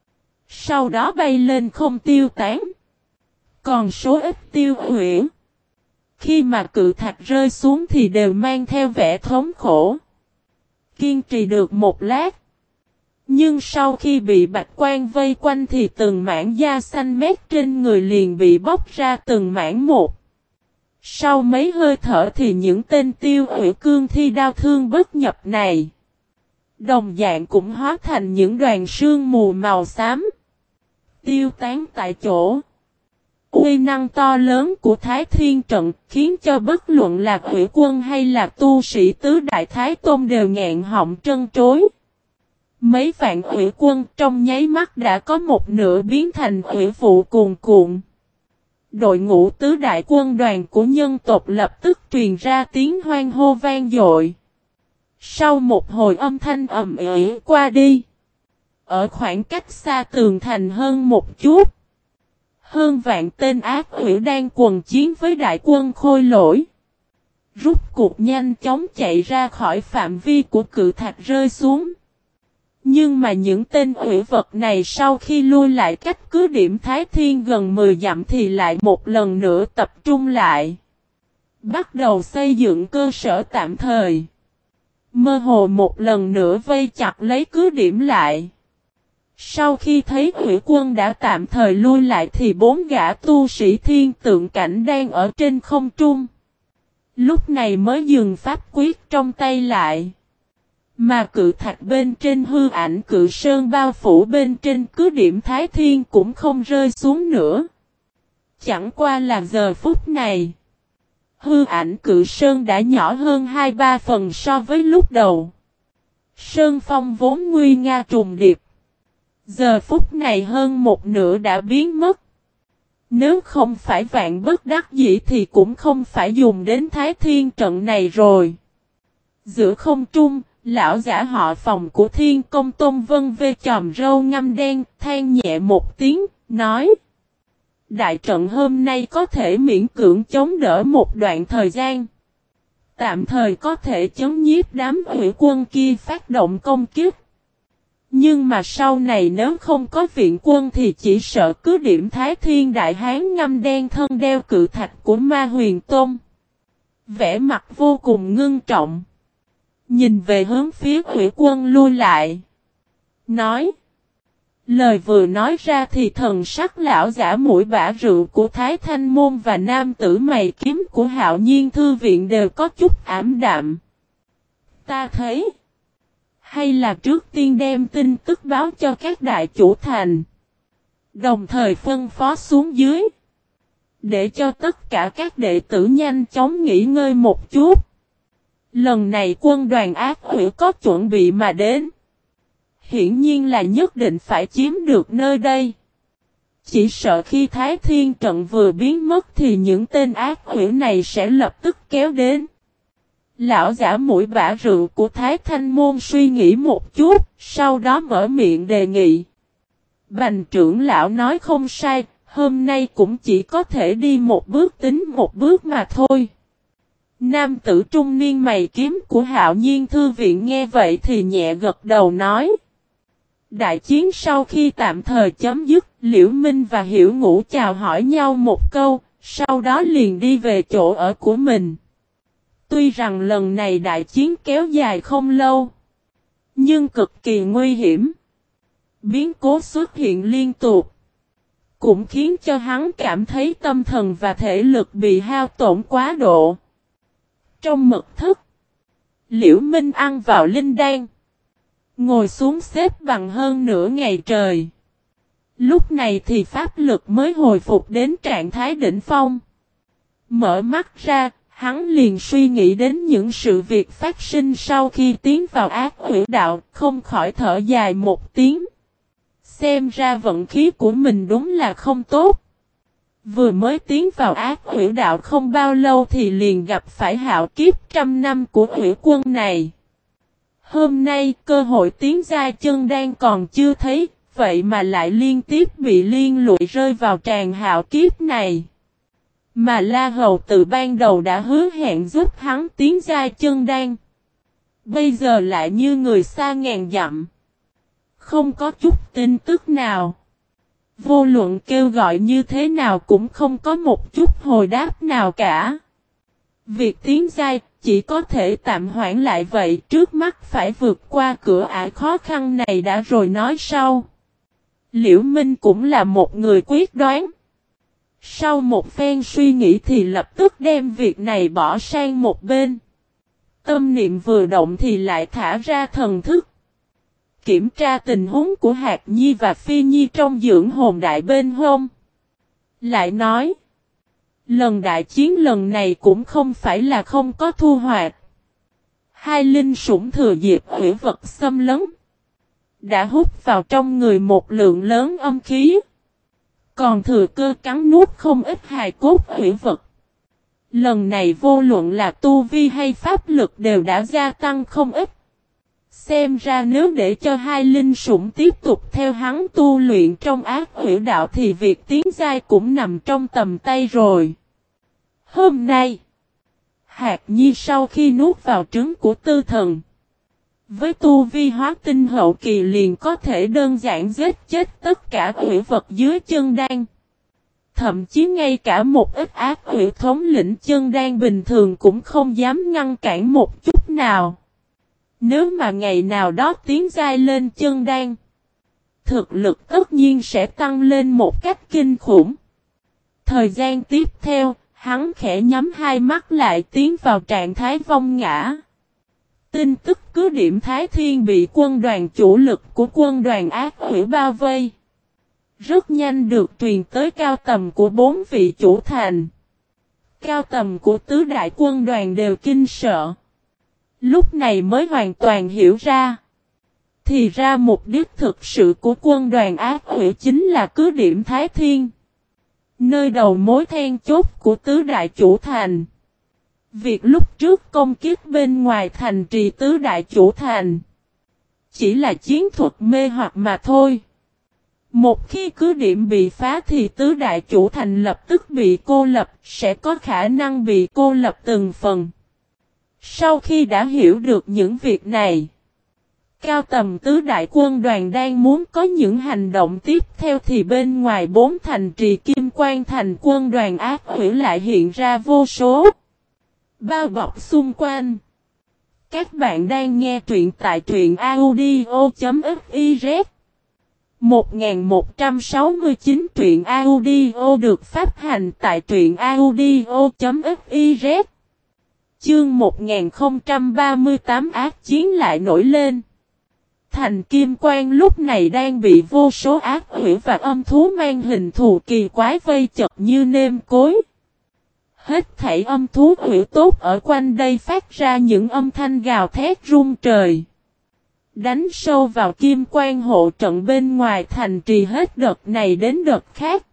Sau đó bay lên không tiêu tán. Còn số ít tiêu hủy, khi mà cự thạch rơi xuống thì đều mang theo vẻ thống khổ. Kiên trì được một lát. Nhưng sau khi bị Bạch Quan vây quanh thì từng mảng da xanh mét trên người liền bị bóc ra từng mảng một. Sau mấy hơi thở thì những tên tiêu hủy cương thi đau thương bất nhập này, đồng dạng cũng hóa thành những đoàn sương mù màu xám, tiêu tán tại chỗ. Uy năng to lớn của Thái Thiên Trận khiến cho bất luận là hủy quân hay là tu sĩ tứ đại Thái Tôn đều nghẹn họng trân trối. Mấy vạn hủy quân trong nháy mắt đã có một nửa biến thành hủy vụ cuồn cuộn. Đội ngũ tứ đại quân đoàn của nhân tộc lập tức truyền ra tiếng hoan hô vang dội. Sau một hồi âm thanh ầm ĩ qua đi, ở khoảng cách xa tường thành hơn một chút, hơn vạn tên ác hủy đang quần chiến với đại quân khôi lỗi. Rút cuộc nhanh chóng chạy ra khỏi phạm vi của cự thạch rơi xuống. Nhưng mà những tên hủy vật này sau khi lui lại cách cứ điểm Thái Thiên gần 10 dặm thì lại một lần nữa tập trung lại. Bắt đầu xây dựng cơ sở tạm thời. Mơ hồ một lần nữa vây chặt lấy cứ điểm lại. Sau khi thấy hủy quân đã tạm thời lui lại thì 4 gã tu sĩ thiên tượng cảnh đang ở trên không trung. Lúc này mới dừng pháp quyết trong tay lại. Mà cự thạch bên trên hư ảnh cự sơn bao phủ bên trên cứ điểm Thái Thiên cũng không rơi xuống nữa. Chẳng qua là giờ phút này, hư ảnh cự sơn đã nhỏ hơn 2-3 phần so với lúc đầu. Sơn phong vốn nguy nga trùng điệp, giờ phút này hơn một nửa đã biến mất. Nếu không phải vạn bất đắc dĩ thì cũng không phải dùng đến Thái Thiên trận này rồi. Giữa không trung, lão giả họ Phòng của Thiên Công Tôn Vân vê chòm râu ngăm đen, than nhẹ một tiếng, nói: đại trận hôm nay có thể miễn cưỡng chống đỡ một đoạn thời gian. Tạm thời có thể chống nhiếp đám hủy quân kia phát động công kích. Nhưng mà sau này nếu không có viện quân thì chỉ sợ cứ điểm Thái Thiên Đại Hán ngăm đen thân đeo cự thạch của Ma Huyền Tôn. Vẻ mặt vô cùng ngưng trọng. Nhìn về hướng phía hủy quân lui lại. Nói. Lời vừa nói ra thì thần sắc lão giả mũi bả rượu của Thái Thanh Môn và nam tử mày kiếm của Hạo Nhiên Thư Viện đều có chút ảm đạm. Ta thấy. Hay là trước tiên đem tin tức báo cho các đại chủ thành. Đồng thời phân phó xuống dưới. Để cho tất cả các đệ tử nhanh chóng nghỉ ngơi một chút. Lần này quân đoàn ác hủy có chuẩn bị mà đến. Hiển nhiên là nhất định phải chiếm được nơi đây. Chỉ sợ khi Thái Thiên trận vừa biến mất thì những tên ác hủy này sẽ lập tức kéo đến. Lão giả mũi bả rượu của Thái Thanh Môn suy nghĩ một chút, sau đó mở miệng đề nghị. Bành trưởng lão nói không sai, hôm nay cũng chỉ có thể đi một bước tính một bước mà thôi. Nam tử trung niên mày kiếm của Hạo Nhiên Thư Viện nghe vậy thì nhẹ gật đầu nói. Đại chiến sau khi tạm thời chấm dứt, Liễu Minh và Hiểu Ngũ chào hỏi nhau một câu, sau đó liền đi về chỗ ở của mình. Tuy rằng lần này đại chiến kéo dài không lâu, nhưng cực kỳ nguy hiểm. Biến cố xuất hiện liên tục, cũng khiến cho hắn cảm thấy tâm thần và thể lực bị hao tổn quá độ. Trong mật thất, Liễu Minh ăn vào linh đan, ngồi xuống xếp bằng hơn nửa ngày trời. Lúc này thì pháp lực mới hồi phục đến trạng thái đỉnh phong. Mở mắt ra, hắn liền suy nghĩ đến những sự việc phát sinh sau khi tiến vào ác hủy đạo, không khỏi thở dài một tiếng. xem ra vận khí của mình đúng là không tốt. Vừa mới tiến vào ác hủy đạo không bao lâu thì liền gặp phải hạo kiếp trăm năm của hủy quân này. Hôm nay cơ hội tiến giai chân đan còn chưa thấy, vậy mà lại liên tiếp bị liên lụy rơi vào tràn hạo kiếp này. Mà La Hầu từ ban đầu đã hứa hẹn giúp hắn tiến giai chân đan. Bây giờ lại như người xa ngàn dặm. Không có chút tin tức nào. Vô luận kêu gọi như thế nào cũng không có một chút hồi đáp nào cả. Việc tiến giai chỉ có thể tạm hoãn lại vậy, trước mắt phải vượt qua cửa ải khó khăn này đã rồi nói sau. Liễu Minh cũng là một người quyết đoán. Sau một phen suy nghĩ thì lập tức đem việc này bỏ sang một bên. Tâm niệm vừa động thì lại thả ra thần thức. Kiểm tra tình huống của Hạc Nhi và Phi Nhi trong dưỡng hồn đại bên hông. Lại nói. Lần đại chiến lần này cũng không phải là không có thu hoạch. Hai linh sủng thừa dịp hủy vật xâm lấn. Đã hút vào trong người một lượng lớn âm khí. Còn thừa cơ cắn nuốt không ít hài cốt hủy vật. Lần này vô luận là tu vi hay pháp lực đều đã gia tăng không ít. Xem ra nếu để cho hai linh sủng tiếp tục theo hắn tu luyện trong ác hủy đạo thì việc tiến giai cũng nằm trong tầm tay rồi. Hôm nay, Hạc Nhi sau khi nuốt vào trứng của tư thần, với tu vi hóa tinh hậu kỳ liền có thể đơn giản giết chết tất cả hủy vật dưới chân đan. Thậm chí ngay cả một ít ác hủy thống lĩnh chân đan bình thường cũng không dám ngăn cản một chút nào. Nếu mà ngày nào đó tiến giai lên chân đan, thực lực tất nhiên sẽ tăng lên một cách kinh khủng. Thời gian tiếp theo, hắn khẽ nhắm hai mắt lại tiến vào trạng thái vong ngã. Tin tức cứ điểm Thái Thiên bị quân đoàn chủ lực của quân đoàn ác hủy bao vây. Rất nhanh được truyền tới cao tầm của 4 vị chủ thành. Cao tầm của tứ đại quân đoàn đều kinh sợ. Lúc này mới hoàn toàn hiểu ra. Thì ra mục đích thực sự của quân đoàn ác hủy chính là cứ điểm Thái Thiên. Nơi đầu mối then chốt của tứ đại chủ thành. Việc lúc trước công kích bên ngoài thành trì tứ đại chủ thành. Chỉ là chiến thuật mê hoặc mà thôi. Một khi cứ điểm bị phá thì tứ đại chủ thành lập tức bị cô lập, sẽ có khả năng bị cô lập từng phần. Sau khi đã hiểu được những việc này, cao tầm tứ đại quân đoàn đang muốn có những hành động tiếp theo thì bên ngoài 4 thành trì Kim Quan thành quân đoàn ác hủy lại hiện ra vô số. Bao bọc xung quanh. Các bạn đang nghe truyện tại truyện audio.fiz 1169 truyện audio được phát hành tại truyện audio.fiz. Chương 1038 ác chiến lại nổi lên. Thành Kim Quan lúc này đang bị vô số ác hủy và âm thú mang hình thù kỳ quái vây chật như nêm cối. Hết thảy âm thú hủy tốt ở quanh đây phát ra những âm thanh gào thét rung trời. Đánh sâu vào Kim Quan hộ trận bên ngoài thành trì hết đợt này đến đợt khác.